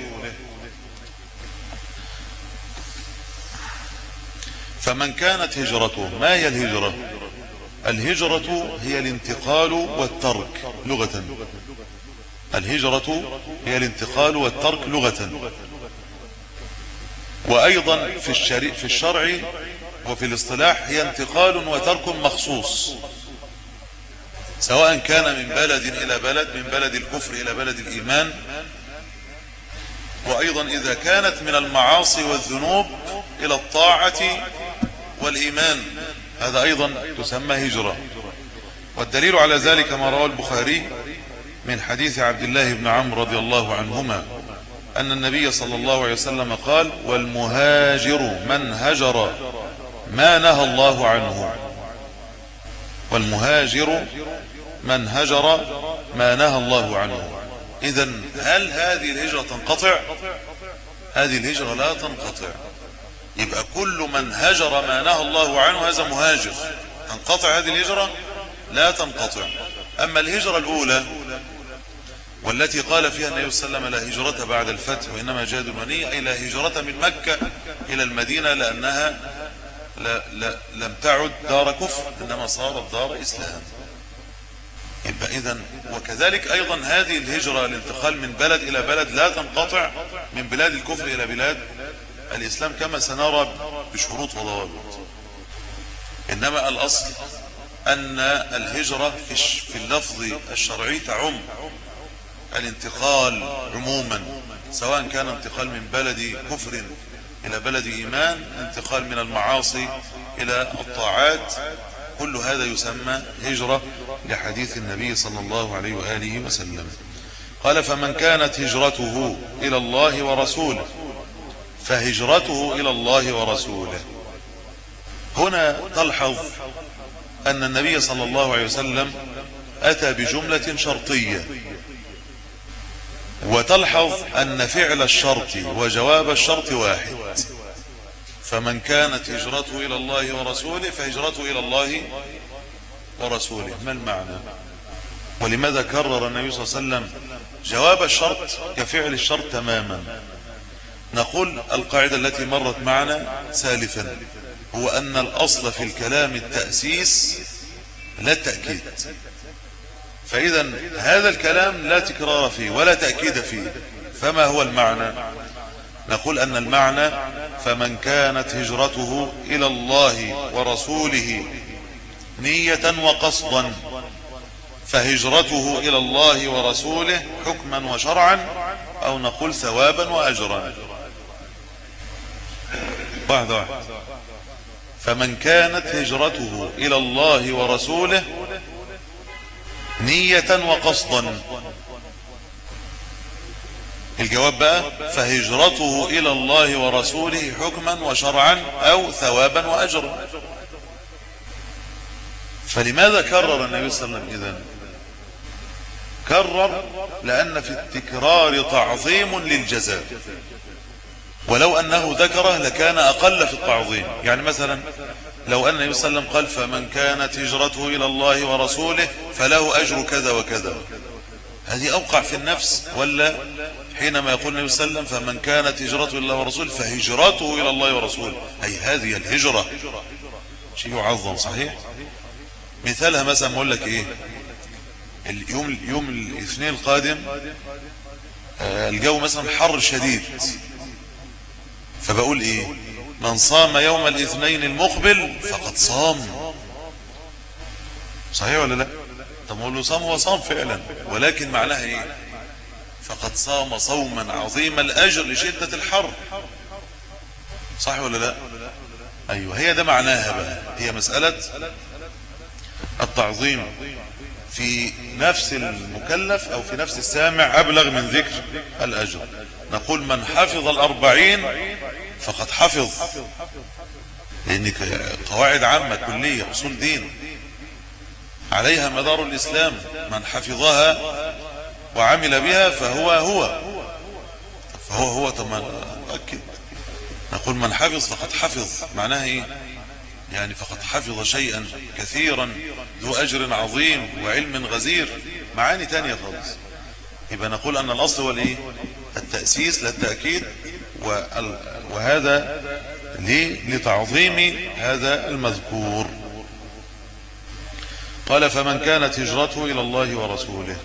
فمن كانت هجرته، ما هي الهجرة؟ الهجرة هي الانتقال والترك لغة. الهجرة هي الانتقال والترك لغة، وأيضا في الشرع في الشرع وفي الاصطلاح هي انتقال وترك مخصوص، سواء كان من بلد إلى بلد، من بلد الكفر إلى بلد الإيمان، وأيضا إذا كانت من المعاصي والذنوب إلى الطاعة والإيمان، هذا أيضا تسمى هجرة. والدليل على ذلك ما رواه البخاري من حديث عبد الله بن عمرو رضي الله عنهما أن النبي صلى الله عليه وسلم قال: والمهاجر من هجر ما نهى الله عنه. والمهاجر من هجر ما نهى الله عنه. إذن هل هذه الهجرة تنقطع؟ هذه الهجرة لا تنقطع. يبقى كل من هجر ما نهى الله عنه هذا مهاجر. تنقطع هذه الهجرة؟ لا تنقطع. أما الهجرة الأولى والتي قال فيها النبي صلى الله عليه وسلم: لا هجرة بعد الفتح وإنما جهاد ونية، أي لا هجرة من مكة إلى المدينة، لأنها لا لا لم تعد دار كفر إنما صارت دار إسلام. يبقى إذن وكذلك أيضا هذه الهجرة الانتقال من بلد إلى بلد لا تنقطع من بلاد الكفر إلى بلاد الإسلام كما سنرى بشروط وضوابط. إنما الأصل أن الهجرة في اللفظ الشرعي تعم الانتقال عموما، سواء كان انتقال من بلد كفر إلى بلد إيمان، انتقال من المعاصي إلى الطاعات، كل هذا يسمى هجرة لحديث النبي صلى الله عليه وآله وسلم. قال: فمن كانت هجرته إلى الله ورسوله فهجرته إلى الله ورسوله. هنا تلحظ أن النبي صلى الله عليه وسلم أتى بجملة شرطية، وتلحظ أن فعل الشرط وجواب الشرط واحد. فمن كانت هجرته إلى الله ورسوله فهجرته إلى الله ورسوله. ما المعنى؟ ولماذا كرر النبي صلى الله عليه وسلم جواب الشرط كفعل الشرط تماما؟ نقول القاعدة التي مرت معنا سالفا هو أن الأصل في الكلام التأسيس لا التأكيد. فإذا هذا الكلام لا تكرار فيه ولا تأكيد فيه. فما هو المعنى؟ نقول أن المعنى: فمن كانت هجرته إلى الله ورسوله نية وقصدا فهجرته إلى الله ورسوله حكما وشرعا، أو نقول ثوابا وأجرا. واحد واحد. فمن كانت هجرته إلى الله ورسوله نية وقصدا، الجواب بقى: فهجرته إلى الله ورسوله حكما وشرعا أو ثوابا وأجرا. فلماذا كرر النبي صلى الله عليه وسلم إذن؟ كرر لأن في التكرار تعظيم للجزاء، ولو أنه ذكره لكان أقل في التعظيم. يعني مثلا لو أن النبي صلى الله عليه وسلم قال: فمن كانت هجرته إلى الله ورسوله فله أجر كذا وكذا، هذه أوقع في النفس ولا حينما يقول النبي صلى الله عليه وسلم فمن كانت هجرته إلى الله ورسوله فهجرته إلى الله ورسوله، أي هذه الهجرة شيء يعظم صحيح. مثالها مثلا أقول لك إيه، اليوم يوم الاثنين القادم الجو مثلا حر شديد، فبقول إيه، من صام يوم الاثنين المقبل فقد صام، صحيح ولا لا؟ طب اقول له صام، هو صام فعلا، ولكن معناها ايه؟ فقد صام صوما عظيم الاجر لشدة الحر، صح ولا لا؟ ايوه، هي ده معناها بقى، هي مسألة التعظيم في نفس المكلف او في نفس السامع ابلغ من ذكر الاجر. نقول من حفظ الاربعين فقد حفظ، لان قواعد عامة كلية اصول دين عليها مدار الإسلام، من حفظها وعمل بها فهو هو فهو هو طبعا مؤكد. نقول من حفظ فقد حفظ، معناها ايه؟ يعني فقد حفظ شيئا كثيرا ذو أجر عظيم وعلم غزير، معاني تانية خالص. يبقى نقول أن الأصل هو الايه؟ التأسيس للتأكيد، وهذا ليه؟ لتعظيم هذا المذكور. قال فمن كانت هجرته إلى الله ورسوله،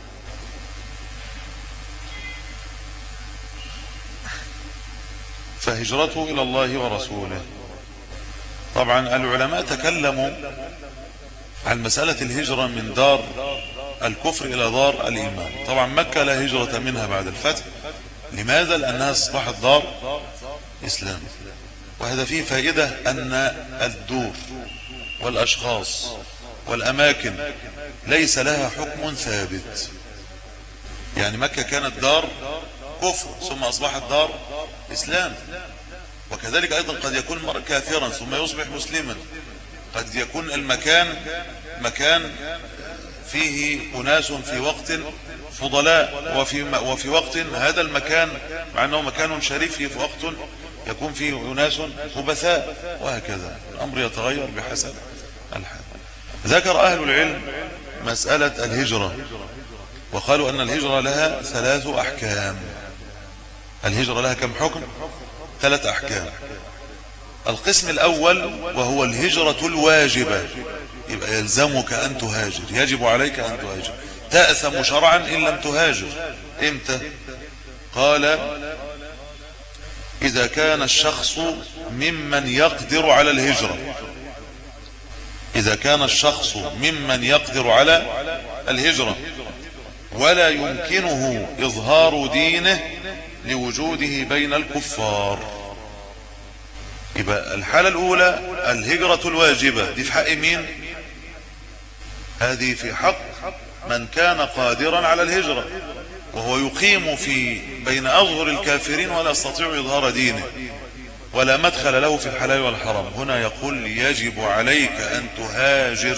فهجرته إلى الله ورسوله. طبعا العلماء تكلموا عن مسألة الهجرة من دار الكفر إلى دار الإيمان. طبعا مكة لا هجرة منها بعد الفتح، لماذا؟ لأنها أصبحت دار إسلام. وهذا فيه فائدة أن الدور والأشخاص والأماكن ليس لها حكم ثابت. يعني مكة كانت دار كفر ثم أصبحت دار إسلام، وكذلك أيضا قد يكون المرء كافرا ثم يصبح مسلما، قد يكون المكان مكان فيه أناس في وقت فضلاء، وفي, وفي وقت هذا المكان مع أنه مكان شريف في وقت يكون فيه أناس خبثاء، وهكذا الأمر يتغير بحسب الحال. ذكر أهل العلم مسألة الهجرة، وقالوا أن الهجرة لها ثلاث أحكام. الهجرة لها كم حكم؟ ثلاث أحكام. القسم الأول وهو الهجرة الواجبة، يبقى يلزمك أن تهاجر، يجب عليك أن تهاجر، تأثم شرعا إن لم تهاجر. إمتى؟ قال إذا كان الشخص ممن يقدر على الهجرة، إذا كان الشخص ممن يقدر على الهجرة ولا يمكنه إظهار دينه لوجوده بين الكفار. يبقى الحالة الأولى الهجرة الواجبة، دي في حق مين؟ هذه في حق من كان قادرا على الهجرة وهو يقيم في بين أظهر الكافرين ولا يستطيع إظهار دينه ولا مدخل له في الحلال والحرام. هنا يقول يجب عليك أن تهاجر،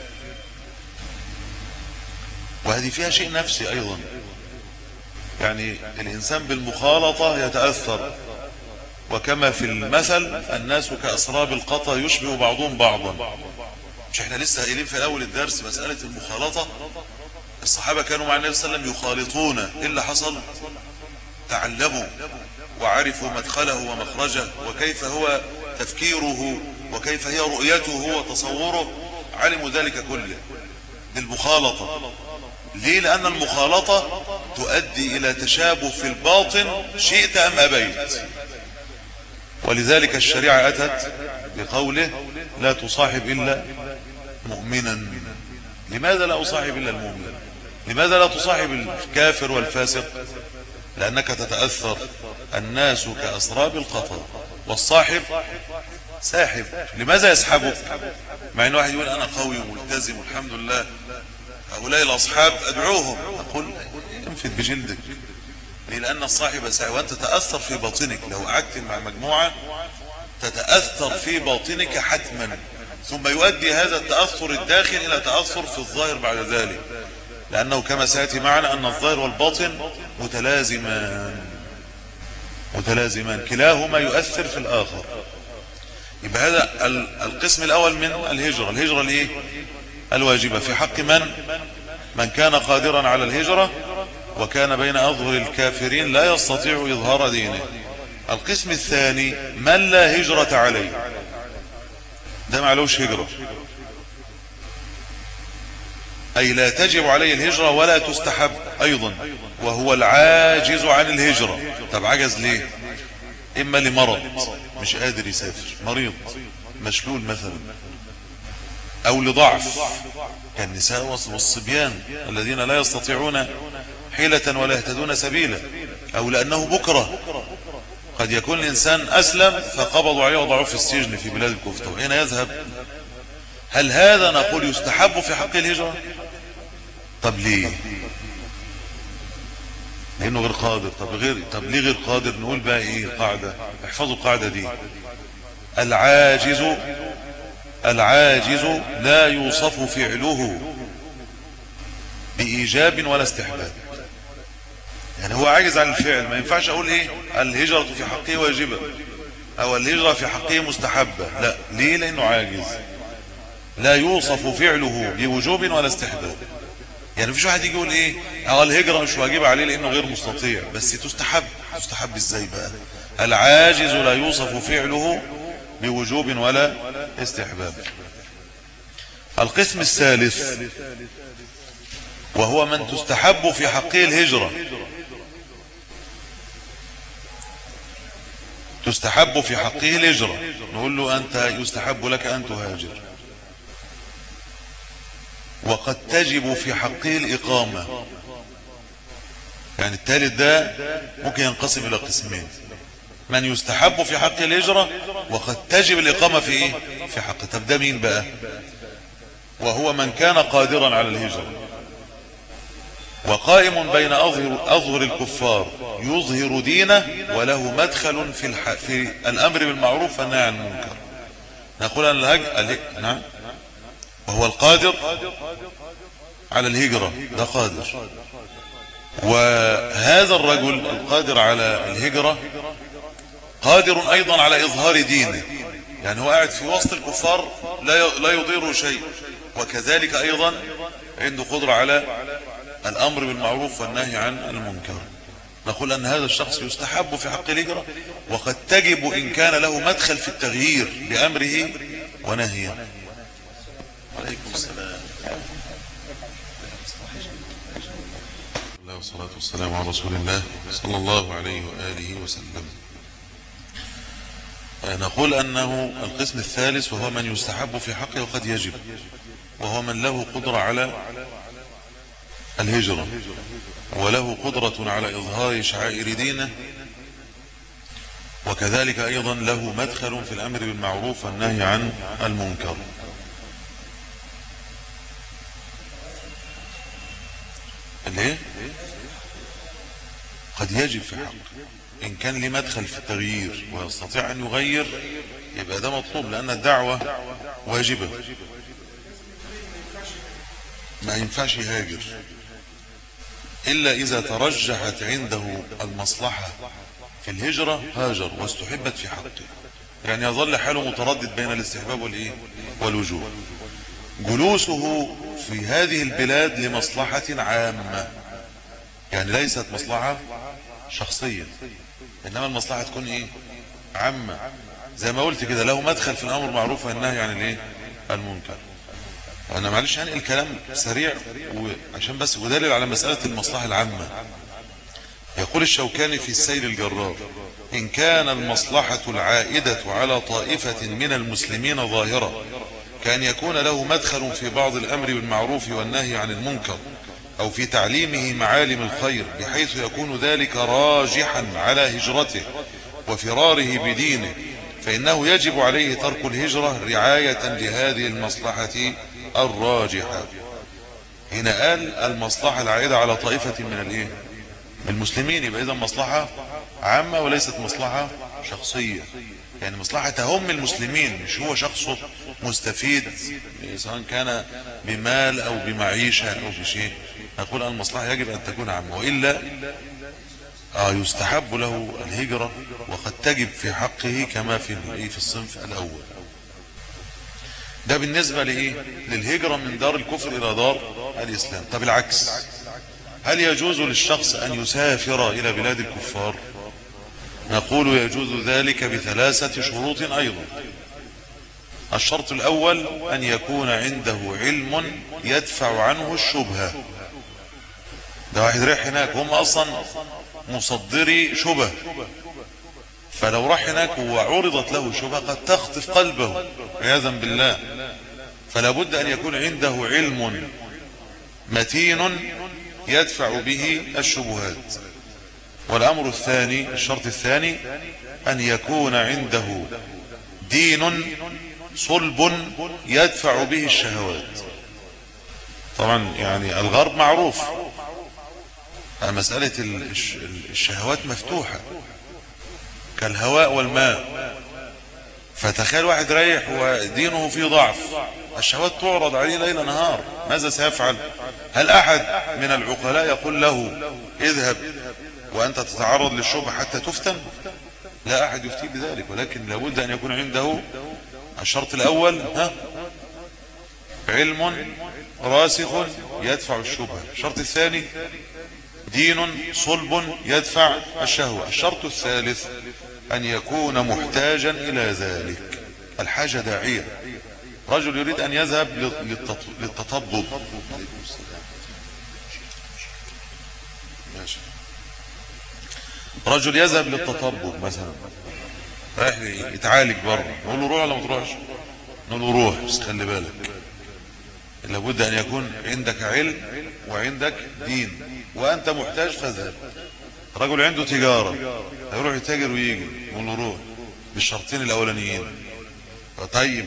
وهذه فيها شيء نفسي أيضا. يعني الإنسان بالمخالطة يتأثر، وكما في المثل الناس كأسراب القطا يشبه بعضهم بعضا. مش احنا لسه قايلين في أول الدرس مسألة المخالطة؟ الصحابة كانوا مع النبي صلى الله عليه وسلم يخالطون، إيه اللي حصل؟ تعلموا وعرفوا مدخله ومخرجه وكيف هو تفكيره وكيف هي رؤيته وتصوره، علموا ذلك كله بالمخالطة. ليه؟ لأن المخالطة تؤدي إلى تشابه في الباطن شئت أم أبيت. ولذلك الشريعة أتت بقوله لا تصاحب إلا مؤمنا. لماذا لا أصاحب إلا المؤمن؟ لماذا لا تصاحب الكافر والفاسق؟ لأنك تتأثر. الناس كأسراب القطر والصاحب ساحب. لماذا يسحبك؟ مع أن واحد يقول أنا قوي وملتزم والحمد لله، هؤلاء الأصحاب أدعوهم، أقول انفد بجلدك. لأن الصاحب ساحب، وأنت تتأثر في باطنك. لو قعدت مع مجموعة تتأثر في باطنك حتما، ثم يؤدي هذا التأثر الداخل إلى تأثر في الظاهر بعد ذلك، لأنه كما سيأتي معنا أن الظاهر والباطن متلازمان متلازمان كلاهما يؤثر في الآخر. يبقى هذا القسم الأول من الهجرة. الهجرة الايه؟ الواجبة في حق من؟ من كان قادرا على الهجرة وكان بين أظهر الكافرين لا يستطيع إظهار دينه. القسم الثاني من لا هجرة عليه، ده معلوش هجرة، أي لا تجب عليه الهجرة ولا تستحب أيضا، وهو العاجز عن الهجرة. طب عجز ليه؟ إما لمرض مش قادر يسافر، مريض مشلول مثلا، أو لضعف كالنساء والصبيان الذين لا يستطيعون حيلة ولا يهتدون سبيلا، أو لأنه بكرة. قد يكون الإنسان أسلم فقبضوا عليه وضعوه في السجن في بلاد الكفر، وحين يذهب هل هذا نقول يستحب في حق الهجرة؟ طب ليه؟ لأنه غير قادر. طب غير طب ليه غير قادر؟ نقول بقى إيه القاعدة؟ احفظوا القاعدة دي: العاجز العاجز لا يوصف فعله بإيجاب ولا استحباب. يعني هو عاجز عن الفعل، ما ينفعش أقول إيه الهجرة في حقه واجبة أو الهجرة في حقه مستحبة، لا. ليه؟ لأنه عاجز، لا يوصف فعله بوجوب ولا استحباب. يعني مفيش واحد يجي يقول ايه اه الهجرة مش واجبة عليه لانه غير مستطيع، بس تستحب. تستحب ازاي بقى؟ العاجز لا يوصف فعله بوجوب ولا استحباب. القسم الثالث وهو من تستحب في حقه الهجرة. تستحب في حقه الهجرة، نقول له انت يستحب لك ان تهاجر، وقد تجب في حقه الإقامة. يعني الثالث ده ممكن ينقسم إلى قسمين: من يستحب في حق الهجرة وقد تجب الإقامة في إيه؟ في حقه. طب ده مين بقى؟ وهو من كان قادرا على الهجرة وقائم بين أظهر, أظهر الكفار يظهر دينه وله مدخل في, الح... في الأمر بالمعروف والنهي عن المنكر. نقول أن الهج... نعم، وهو القادر على الهجرة، ده قادر. وهذا الرجل القادر على الهجرة قادر أيضا على إظهار دينه، يعني هو قاعد في وسط الكفار لا يضيره شيء، وكذلك أيضا عنده قدرة على الأمر بالمعروف والنهي عن المنكر. نقول أن هذا الشخص يستحب في حق الهجرة، وقد تجب إن كان له مدخل في التغيير بأمره ونهيه. عليكم السلام. الله والصلاة والسلام على رسول الله صلى الله عليه وآله وسلم. نقول أنه القسم الثالث وهو من يستحب في حقه وقد يجب، وهو من له قدرة على الهجرة وله قدرة على إظهار شعائر دينه، وكذلك أيضا له مدخل في الأمر بالمعروف والنهي عن المنكر. ليه؟ قد يجب في حق إن كان لي مدخل في التغيير ويستطيع أن يغير، يبقى ده مطلوب، لأن الدعوة واجبة. ما ينفعش يهاجر إلا إذا ترجحت عنده المصلحة في الهجرة هاجر واستحبت في حقه، يعني يظل حاله متردد بين الاستحباب والإيه والوجوب. جلوسه في هذه البلاد لمصلحة عامة، يعني ليست مصلحة شخصية، إنما المصلحة تكون إيه عامة، زي ما قلت كده له مدخل في الأمر معروف والنهي عن الإيه المنكر. أنا معلش يعني الكلام سريع وعشان بس ودلل على مسألة المصلحة العامة. يقول الشوكاني في السيل الجرار: إن كان المصلحة العائدة على طائفة من المسلمين ظاهرة، كأن يكون له مدخل في بعض الأمر بالمعروف والنهي عن المنكر، أو في تعليمه معالم الخير، بحيث يكون ذلك راجحا على هجرته وفراره بدينه، فإنه يجب عليه ترك الهجرة رعاية لهذه المصلحة الراجحة. هنا قال المصلحة العائدة على طائفة من الايه من المسلمين، يبقى إذا مصلحة عامة وليست مصلحة شخصية، يعني مصلحة تهم المسلمين، مش هو شخصه مستفيد سواء كان بمال أو بمعيشة أو بشيء. نقول أن المصلحة يجب أن تكون عامة، وإلا آه يستحب له الهجرة وقد تجب في حقه كما في في الصنف الأول. ده بالنسبة لإيه للهجرة من دار الكفر إلى دار الإسلام. طب العكس، هل يجوز للشخص أن يسافر إلى بلاد الكفار؟ نقول يجوز ذلك بثلاثة شروط أيضا. الشرط الأول أن يكون عنده علم يدفع عنه الشبهة. ده واحد رايح هناك هم أصلا مصدري شبه، فلو راح هناك وعرضت له شبهة قد تخطف قلبه عياذا بالله، فلا بد أن يكون عنده علم متين يدفع به الشبهات. والأمر الثاني، الشرط الثاني، أن يكون عنده دين صلب يدفع به الشهوات. طبعا يعني الغرب معروف مسألة الشهوات مفتوحة كالهواء والماء، فتخيل واحد رايح ودينه فيه ضعف، الشهوات تعرض عليه ليل نهار، ماذا سيفعل؟ هل أحد من العقلاء يقول له اذهب وأنت تتعرض للشبهة حتى تفتن؟ لا أحد يفتي بذلك، ولكن لابد أن يكون عنده الشرط الأول ها علم راسخ يدفع الشبهة. الشرط الثاني دين صلب يدفع الشهوة. الشرط الثالث أن يكون محتاجا إلى ذلك، الحاجة داعية. رجل يريد أن يذهب للتطبب، رجل يذهب للتطبب مثلا، رايح يتعالج بره، نقول له روح ولا ما تروحش؟ نقول له روح بس خلي بالك، لابد أن يكون عندك علم وعندك دين وأنت محتاج فذهب. رجل عنده تجارة يروح يتاجر ويجي، نقول له روح بالشرطين الأولانيين. طيب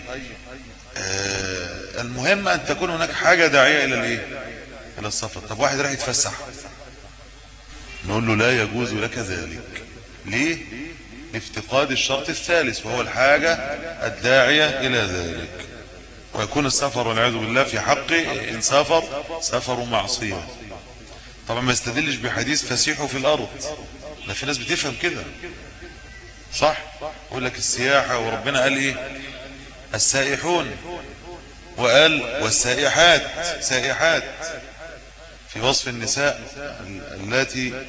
آه المهم أن تكون هناك حاجة داعية إلى الإيه؟ إلى السفر. طب واحد راح يتفسح، نقول له لا يجوز لك ذلك. ليه؟ لافتقاد الشرط الثالث وهو الحاجة الداعية إلى ذلك. ويكون السفر والعياذ بالله في حقه إن سافر سفر معصية. طبعا ما يستدلش بحديث فسيحوا في الأرض، لا، في ناس بتفهم كده صح، يقول لك السياحة، وربنا قال إيه؟ السائحون، وقال والسائحات سائحات في وصف النساء التي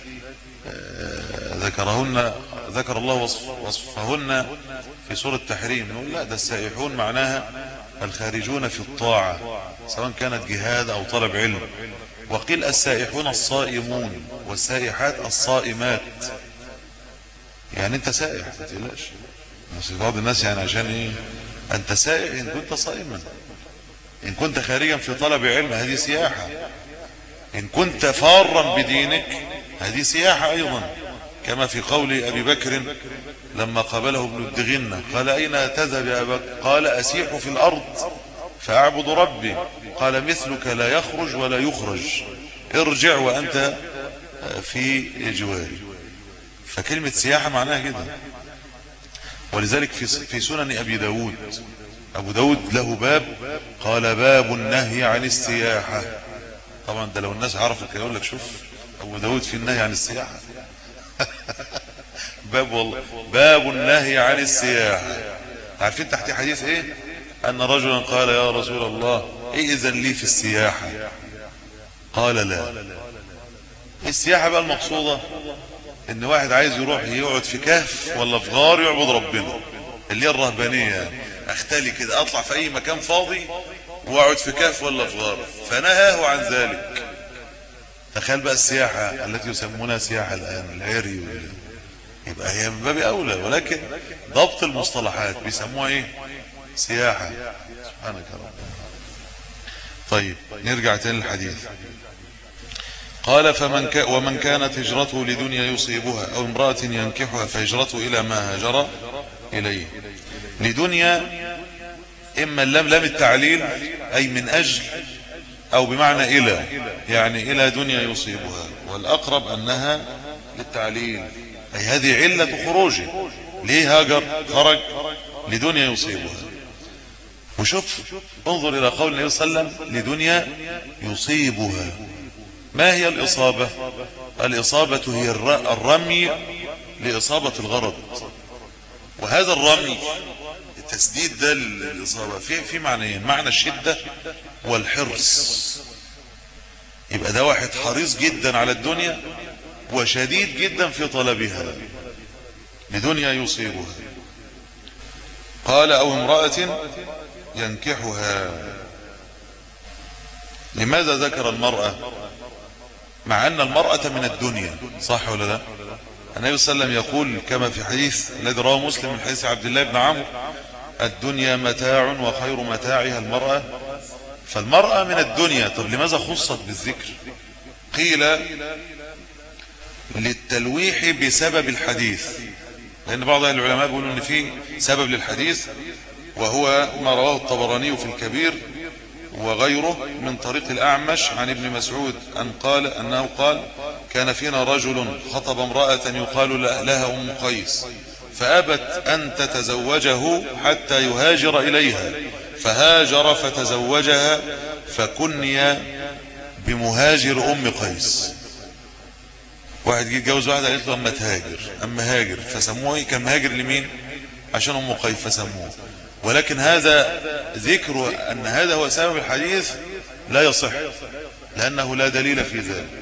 ذكرهن ذكر الله وصف وصفهن في سورة التحريم. نقول لا، ده السائحون معناها الخارجون في الطاعة سواء كانت جهاد أو طلب علم. وقيل السائحون الصائمون والسائحات الصائمات. يعني انت سائح ما تقلقش، بس بعض الناس يعني عشان ايه؟ انت سائح ان كنت صائما، ان كنت خارجا في طلب علم هذه سياحة، ان كنت فارا بدينك هذه سياحة ايضا، كما في قول ابي بكر لما قابله ابن الدغنة قال اين تذهب يا ابا بكر؟ قال اسيح في الارض فاعبد ربي. قال مثلك لا يخرج ولا يخرج، ارجع وانت في جواري. فكلمة سياحة معناها كده. ولذلك في في سنن ابي داود، ابو داود له باب قال باب النهي عن السياحة. طبعا ده لو الناس عرفت كده يقول لك شوف ابو داود في النهي عن السياحة. باب والله باب النهي عن السياحة. عارفين تحت حديث ايه؟ ان رجلا قال يا رسول الله ائذن لي في السياحة، قال لا. السياحة بقى المقصودة ان واحد عايز يروح يقعد في كهف ولا في غار يعبد ربنا، اللي هي الرهبانية، يعني اختلي كده اطلع في اي مكان فاضي واقعد في كهف ولا في غار، فنهاه عن ذلك. تخيل بقى السياحة التي يسمونها سياحة الان، العري، يبقى هي من باب اولى، ولكن ضبط المصطلحات بيسموها ايه؟ سياحة. سبحانك يا رب. طيب نرجع تاني للحديث. قال فمن ك... ومن كانت هجرته لدنيا يصيبها او امرأة ينكحها فهجرته الى ما هاجر اليه. لدنيا اما اللام لام التعليل اي من اجل، او بمعنى الى، يعني الى دنيا يصيبها، والاقرب انها للتعليل، اي هذه علة خروجه. ليه هاجر؟ خرج لدنيا يصيبها. وشوف انظر الى قول النبي صلى الله عليه وسلم لدنيا يصيبها. ما هي الإصابة؟ الإصابة هي الرمي لإصابة الغرض، وهذا الرمي التسديد ده للإصابة في في معنيين: معنى الشدة والحرص. يبقى ده واحد حريص جدا على الدنيا وشديد جدا في طلبها لدنيا يصيبها. قال أو امرأة ينكحها. لماذا ذكر المرأة مع أن المرأة من الدنيا؟ صح ولا لا؟ النبي صلى الله عليه وسلم يقول كما في حديث الذي رواه مسلم من حديث عبد الله بن عمرو: الدنيا متاع وخير متاعها المرأة. فالمرأة من الدنيا. طب لماذا خصت بالذكر؟ قيل للتلويح بسبب الحديث، لأن بعض العلماء بيقولوا أن في سبب للحديث، وهو ما رواه الطبراني في الكبير وغيره من طريق الأعمش عن ابن مسعود أن قال أنه قال: كان فينا رجل خطب امرأة يقال لها أم قيس، فأبت أن تتزوجه حتى يهاجر إليها، فهاجر فتزوجها، فكني بمهاجر أم قيس. واحد جه يتجوز واحدة قالت له أما تهاجر، أما هاجر، فسموه كان مهاجر لمين؟ عشان أم قيس فسموه. ولكن هذا ذكر أن هذا هو سبب الحديث لا يصح، لأنه لا دليل في ذلك.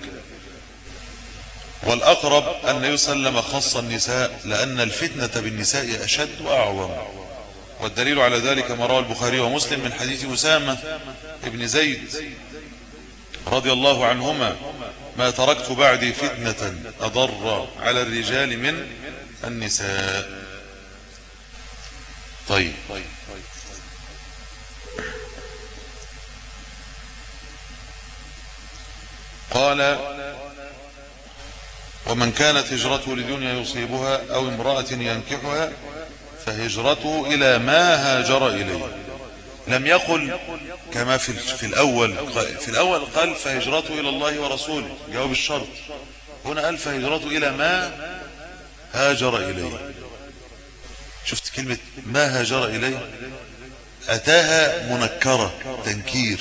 والأقرب أن النبي صلى الله عليه وسلم خص النساء لأن الفتنة بالنساء أشد وأعظم. والدليل على ذلك ما رواه البخاري ومسلم من حديث أسامة ابن زيد رضي الله عنهما: ما تركت بعدي فتنة أضر على الرجال من النساء. طيب، قال: ومن كانت هجرته لدنيا يصيبها أو امرأة ينكحها فهجرته إلى ما هاجر إليه. لم يقل كما في في الأول في الأول قال فهجرته إلى الله ورسوله، جواب الشرط. هنا قال فهجرته إلى ما هاجر إليه. شفت كلمة ما هاجر إليه؟ أتاها منكرة تنكير.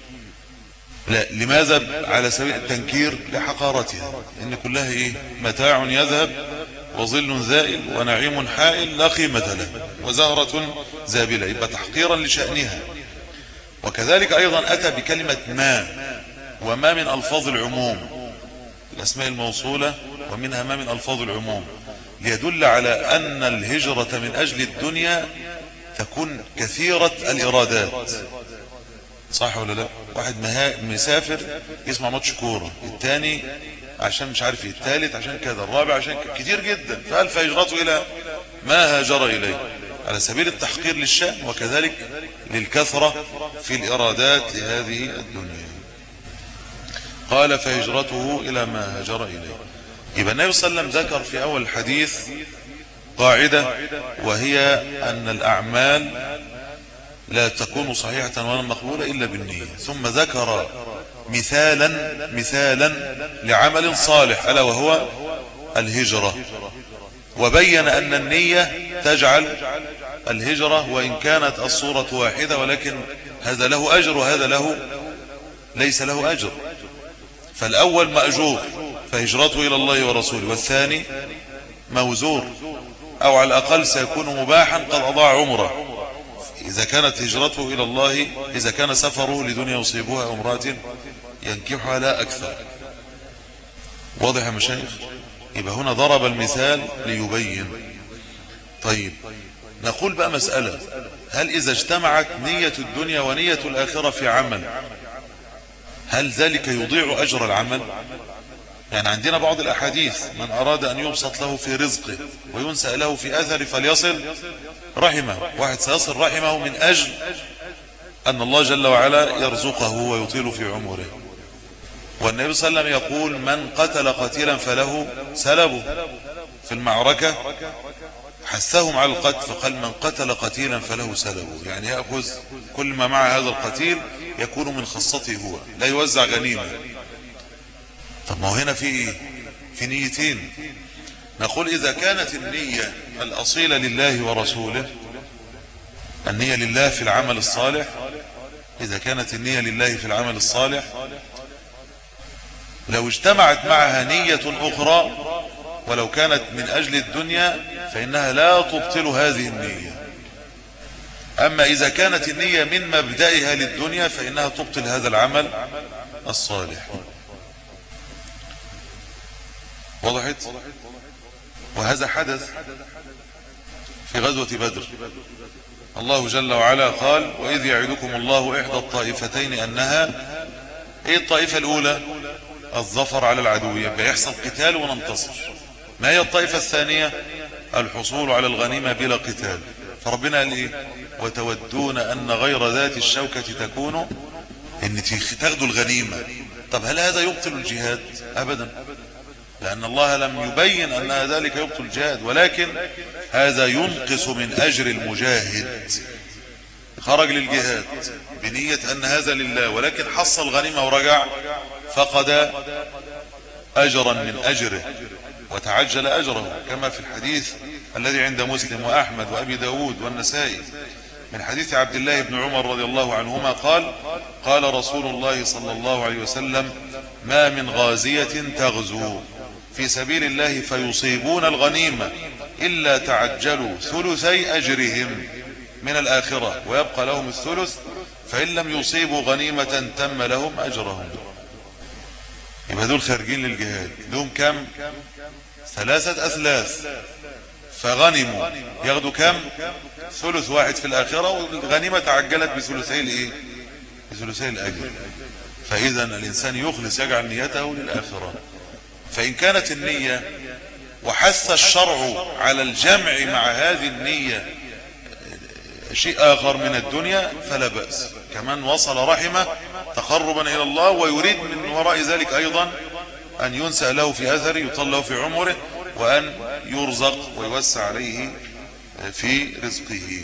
لا، لماذا على سبيل التنكير؟ لحقارتها، إن كلها إيه؟ متاع يذهب وظل زائل ونعيم حائل لا قيمة له وزهرة زابلة، يبقى تحقيرا لشأنها. وكذلك أيضا أتى بكلمة ما، وما من ألفاظ العموم، الأسماء الموصولة ومنها ما من ألفاظ العموم، ليدل على أن الهجرة من أجل الدنيا تكون كثيرة الإرادات. صح ولا لا؟ واحد مسافر يسمع ماتش كورة، الثاني عشان مش عارف ايه، الثالث عشان كذا، الرابع عشان كذا، كتير جدا. فقال فهجرته إلى ما هاجر إليه على سبيل التحقير للشأن، وكذلك للكثرة في الإرادات لهذه الدنيا. قال فهجرته إلى ما هاجر إليه. يبقى النبي صلى الله عليه وسلم ذكر في أول الحديث قاعدة، وهي أن الأعمال لا تكون صحيحة ولا مقبولة إلا بالنية. ثم ذكر مثالا مثالا لعمل صالح ألا وهو الهجرة، وبين أن النية تجعل الهجرة وإن كانت الصورة واحدة، ولكن هذا له أجر وهذا له ليس له أجر. فالأول مأجور فهجرته إلى الله ورسوله، والثاني موزور، أو على الأقل سيكون مباحا قد أضاع عمره إذا كانت هجرته إلى الله، إذا كان سفره لدنيا يصيبها أو امرأة ينكحها لا أكثر. واضح يا مشايخ؟ يبقى هنا ضرب المثال ليبين. طيب، نقول بقى مسألة: هل إذا اجتمعت نية الدنيا ونية الآخرة في عمل، هل ذلك يضيع أجر العمل؟ يعني عندنا بعض الأحاديث: من أراد أن يبسط له في رزقه وينسأ له في أثر فليصل رحمه. واحد سيصل رحمه من أجل أن الله جل وعلا يرزقه ويطيل في عمره. والنبي صلى الله عليه وسلم يقول: من قتل قتيلا فله سلبه. في المعركة حثهم على القتل فقال: من قتل قتيلا فله سلبه، يعني يأخذ كل ما مع هذا القتيل يكون من خاصته هو، لا يوزع غنيمة. طب ما هو هنا في ايه؟ في نيتين. نقول إذا كانت النية الأصيلة لله ورسوله، النية لله في العمل الصالح، إذا كانت النية لله في العمل الصالح، لو اجتمعت معها نية أخرى ولو كانت من أجل الدنيا فإنها لا تبطل هذه النية. أما إذا كانت النية من مبدئها للدنيا فإنها تبطل هذا العمل الصالح. وضحت؟ وهذا حدث في غزوة بدر. الله جل وعلا قال: وإذ يعدكم الله إحدى الطائفتين أنها، إيه الطائفة الأولى؟ الظفر على العدو، يبقى يحصل قتال وننتصر. ما هي الطائفة الثانية؟ الحصول على الغنيمة بلا قتال. فربنا قال إيه؟ وتودون أن غير ذات الشوكة تكون، إن تاخدوا الغنيمة. طب هل هذا يبطل الجهاد؟ أبدا، لأن الله لم يبين أن ذلك يبطل الجهاد، ولكن هذا ينقص من أجر المجاهد. خرج للجهاد بنية أن هذا لله، ولكن حصل غنيمة ورجع، فقد أجرا من أجره وتعجل أجره، كما في الحديث الذي عند مسلم وأحمد وأبي داود والنسائي من حديث عبد الله بن عمر رضي الله عنهما قال: قال رسول الله صلى الله عليه وسلم: ما من غازية تغزو في سبيل الله فيصيبون الغنيمة إلا تعجلوا ثلثي أجرهم من الآخرة ويبقى لهم الثلث، فإن لم يصيبوا غنيمة تم لهم أجرهم. يبقى دول خارجين للجهاد، لهم كم؟ ثلاثة أثلاث، فغنموا ياخدوا كم؟ ثلث واحد في الآخرة، والغنيمة تعجلت بثلثي الإيه؟ بثلثي الأجر. فإذا الإنسان يخلص، يجعل نيته للآخرة. فإن كانت النية وحث الشرع على الجمع مع هذه النية شيء آخر من الدنيا فلا بأس، كمان وصل رحمه تقربا إلى الله، ويريد من وراء ذلك أيضا أن ينسأ له في أثره، يطل له في عمره، وأن يرزق ويوسع عليه في رزقه.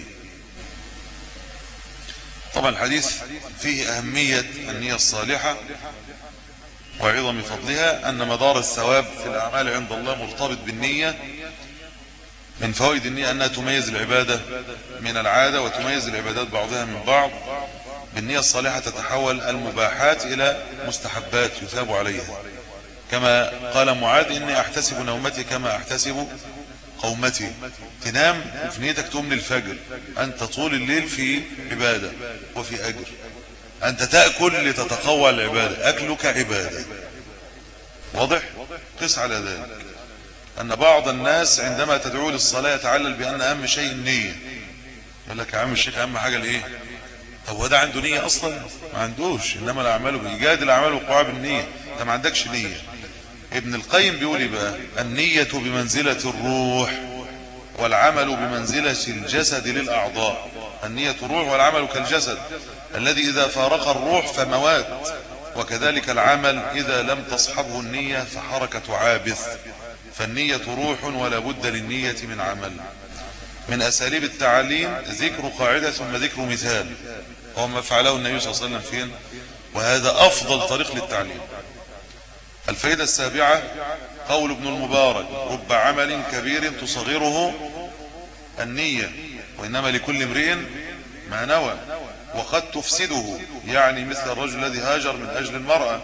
طبعا الحديث فيه أهمية النية الصالحة وعظم فضلها، أن مدار الثواب في الأعمال عند الله مرتبط بالنية. من فوائد النية أنها تميز العبادة من العادة، وتميز العبادات بعضها من بعض. بالنية الصالحة تتحول المباحات إلى مستحبات يثاب عليها، كما قال معاذ: إني أحتسب نومتي كما أحتسب قومتي. تنام وفي نيتك تقوم للفجر، أنت طول الليل في عبادة وفي أجر. أنت تأكل لتتقوى العبادة، أكلك عبادة. واضح؟ قس على ذلك أن بعض الناس عندما تدعو للصلاة يتعلل بأن أهم شيء النية. يقول لك يا عم الشيخ أهم حاجة الإيه؟ طب هو ده عنده نية أصلا؟ ما عندوش. إنما الأعمال بإيجاد الأعمال وقوعها بالنية. أنت ما عندكش نية. ابن القيم بيقول إيه بقى؟ النية بمنزلة الروح والعمل بمنزلة الجسد للأعضاء. النية روح والعمل كالجسد الذي إذا فارق الروح فموات، وكذلك العمل إذا لم تصحبه النية فحركة عابث. فالنية روح ولا بد للنية من عمل. من أساليب التعليم ذكر قاعدة ثم ذكر مثال، هو ما فعله النبي صلى الله عليه وسلم فين، وهذا أفضل طريق للتعليم. الفائدة السابعة قول ابن المبارك: رب عمل كبير تصغره النية، وإنما لكل امرئ ما نوى، وقد تفسده، يعني مثل الرجل الذي هاجر من أجل المرأة.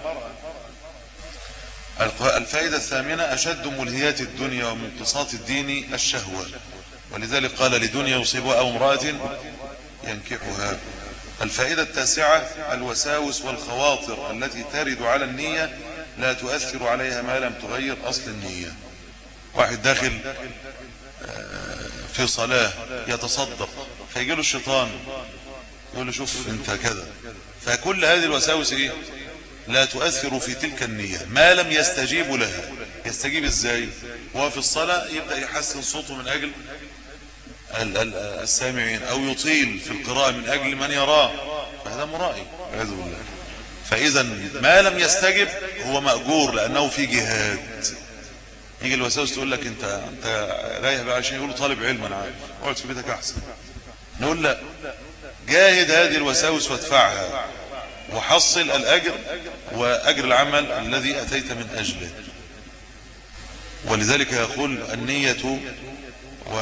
الفائدة الثامنة أشد ملهيات الدنيا ومنقصات الدين الشهوة، ولذلك قال: لدنيا يصيبها أو امرأة ينكحها. الفائدة التاسعة الوساوس والخواطر التي ترد على النية لا تؤثر عليها ما لم تغير أصل النية. واحد داخل في صلاة يتصدق، فيجي له الشيطان يقول له: شوف انت كذا. فكل هذه الوساوس ايه؟ لا تؤثر في تلك النية ما لم يستجيب لها. يستجيب ازاي؟ هو في الصلاة يبدأ يحسن صوته من اجل السامعين، او يطيل في القراءة من اجل من يراه، فهذا مرائي والعياذ بالله. فاذا ما لم يستجب هو مأجور، لانه في جهاد. يجي الوساوس تقول لك: انت انت رايح بقى عشان يقولوا طالب علم، انا عارف، اقعد في بيتك احسن. نقول لا، جاهد هذه الوساوس وادفعها، وحصل الأجر وأجر العمل الذي أتيت من أجله. ولذلك يقول: النية و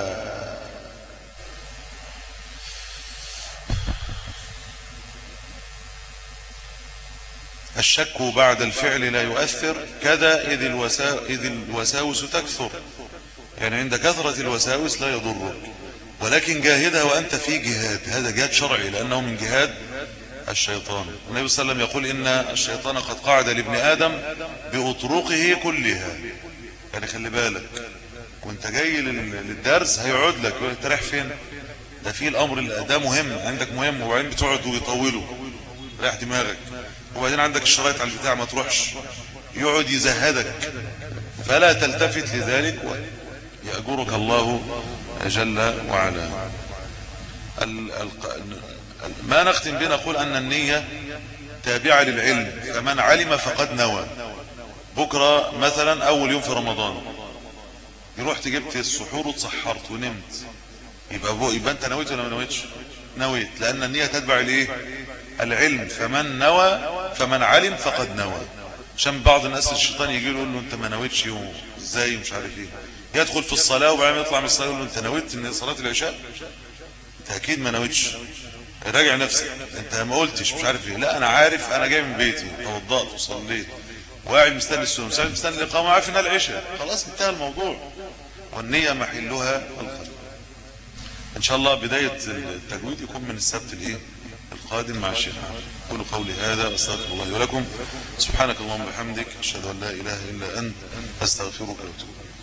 الشك بعد الفعل لا يؤثر كذا إذ, الوسا... إذ الوساوس تكثر. يعني عند كثرة الوساوس لا يضرك، ولكن جاهدها وأنت في جهاد. هذا جهاد شرعي، لأنه من جهاد الشيطان. النبي صلى الله عليه وسلم يقول: إن الشيطان قد قعد لابن آدم بأطرقه كلها. يعني خلي بالك وانت جاي للدرس هيقعد لك يقول انت رايح فين؟ ده في الامر ده مهم عندك مهم، وبعدين بتقعد ويطولوا رايح دماغك، وبعدين عندك الشرايط على البتاع ما تروحش، يقعد يزهدك، فلا تلتفت لذلك ويأجرك الله جل وعلا. ما نختم بنا نقول أن النية تابعة للعلم، فمن علم فقد نوى. بكرة مثلا أول يوم في رمضان رحت جبت السحور وتسحرت ونمت، يبقى يبقى أنت نويت ولا ما نويتش؟ نويت، لأن النية تتبع الإيه؟ العلم. فمن نوى فمن علم فقد نوى. عشان بعض الناس الشيطان يجي له يقول له أنت ما نويتش يوم إزاي مش عارف إيه، يدخل في الصلاة وبعدين يطلع من الصلاة يقول له أنت نويت إن صلاة العشاء؟ أنت أكيد ما نويتش، راجع نفسك، أنت ما قلتش مش عارف إيه. لا أنا عارف، أنا جاي من بيتي توضأت وصليت وقاعد مستني السنة مستني مستني الإقامة، عارف إنها العشاء، خلاص انتهى الموضوع. والنية محلها القلب. إن شاء الله بداية التجويد يكون من السبت الإيه القادم مع الشيخ. أقول قولي هذا أستغفر الله ولكم. سبحانك اللهم وبحمدك أشهد أن لا إله إلا أنت أستغفرك وأتوب إليك.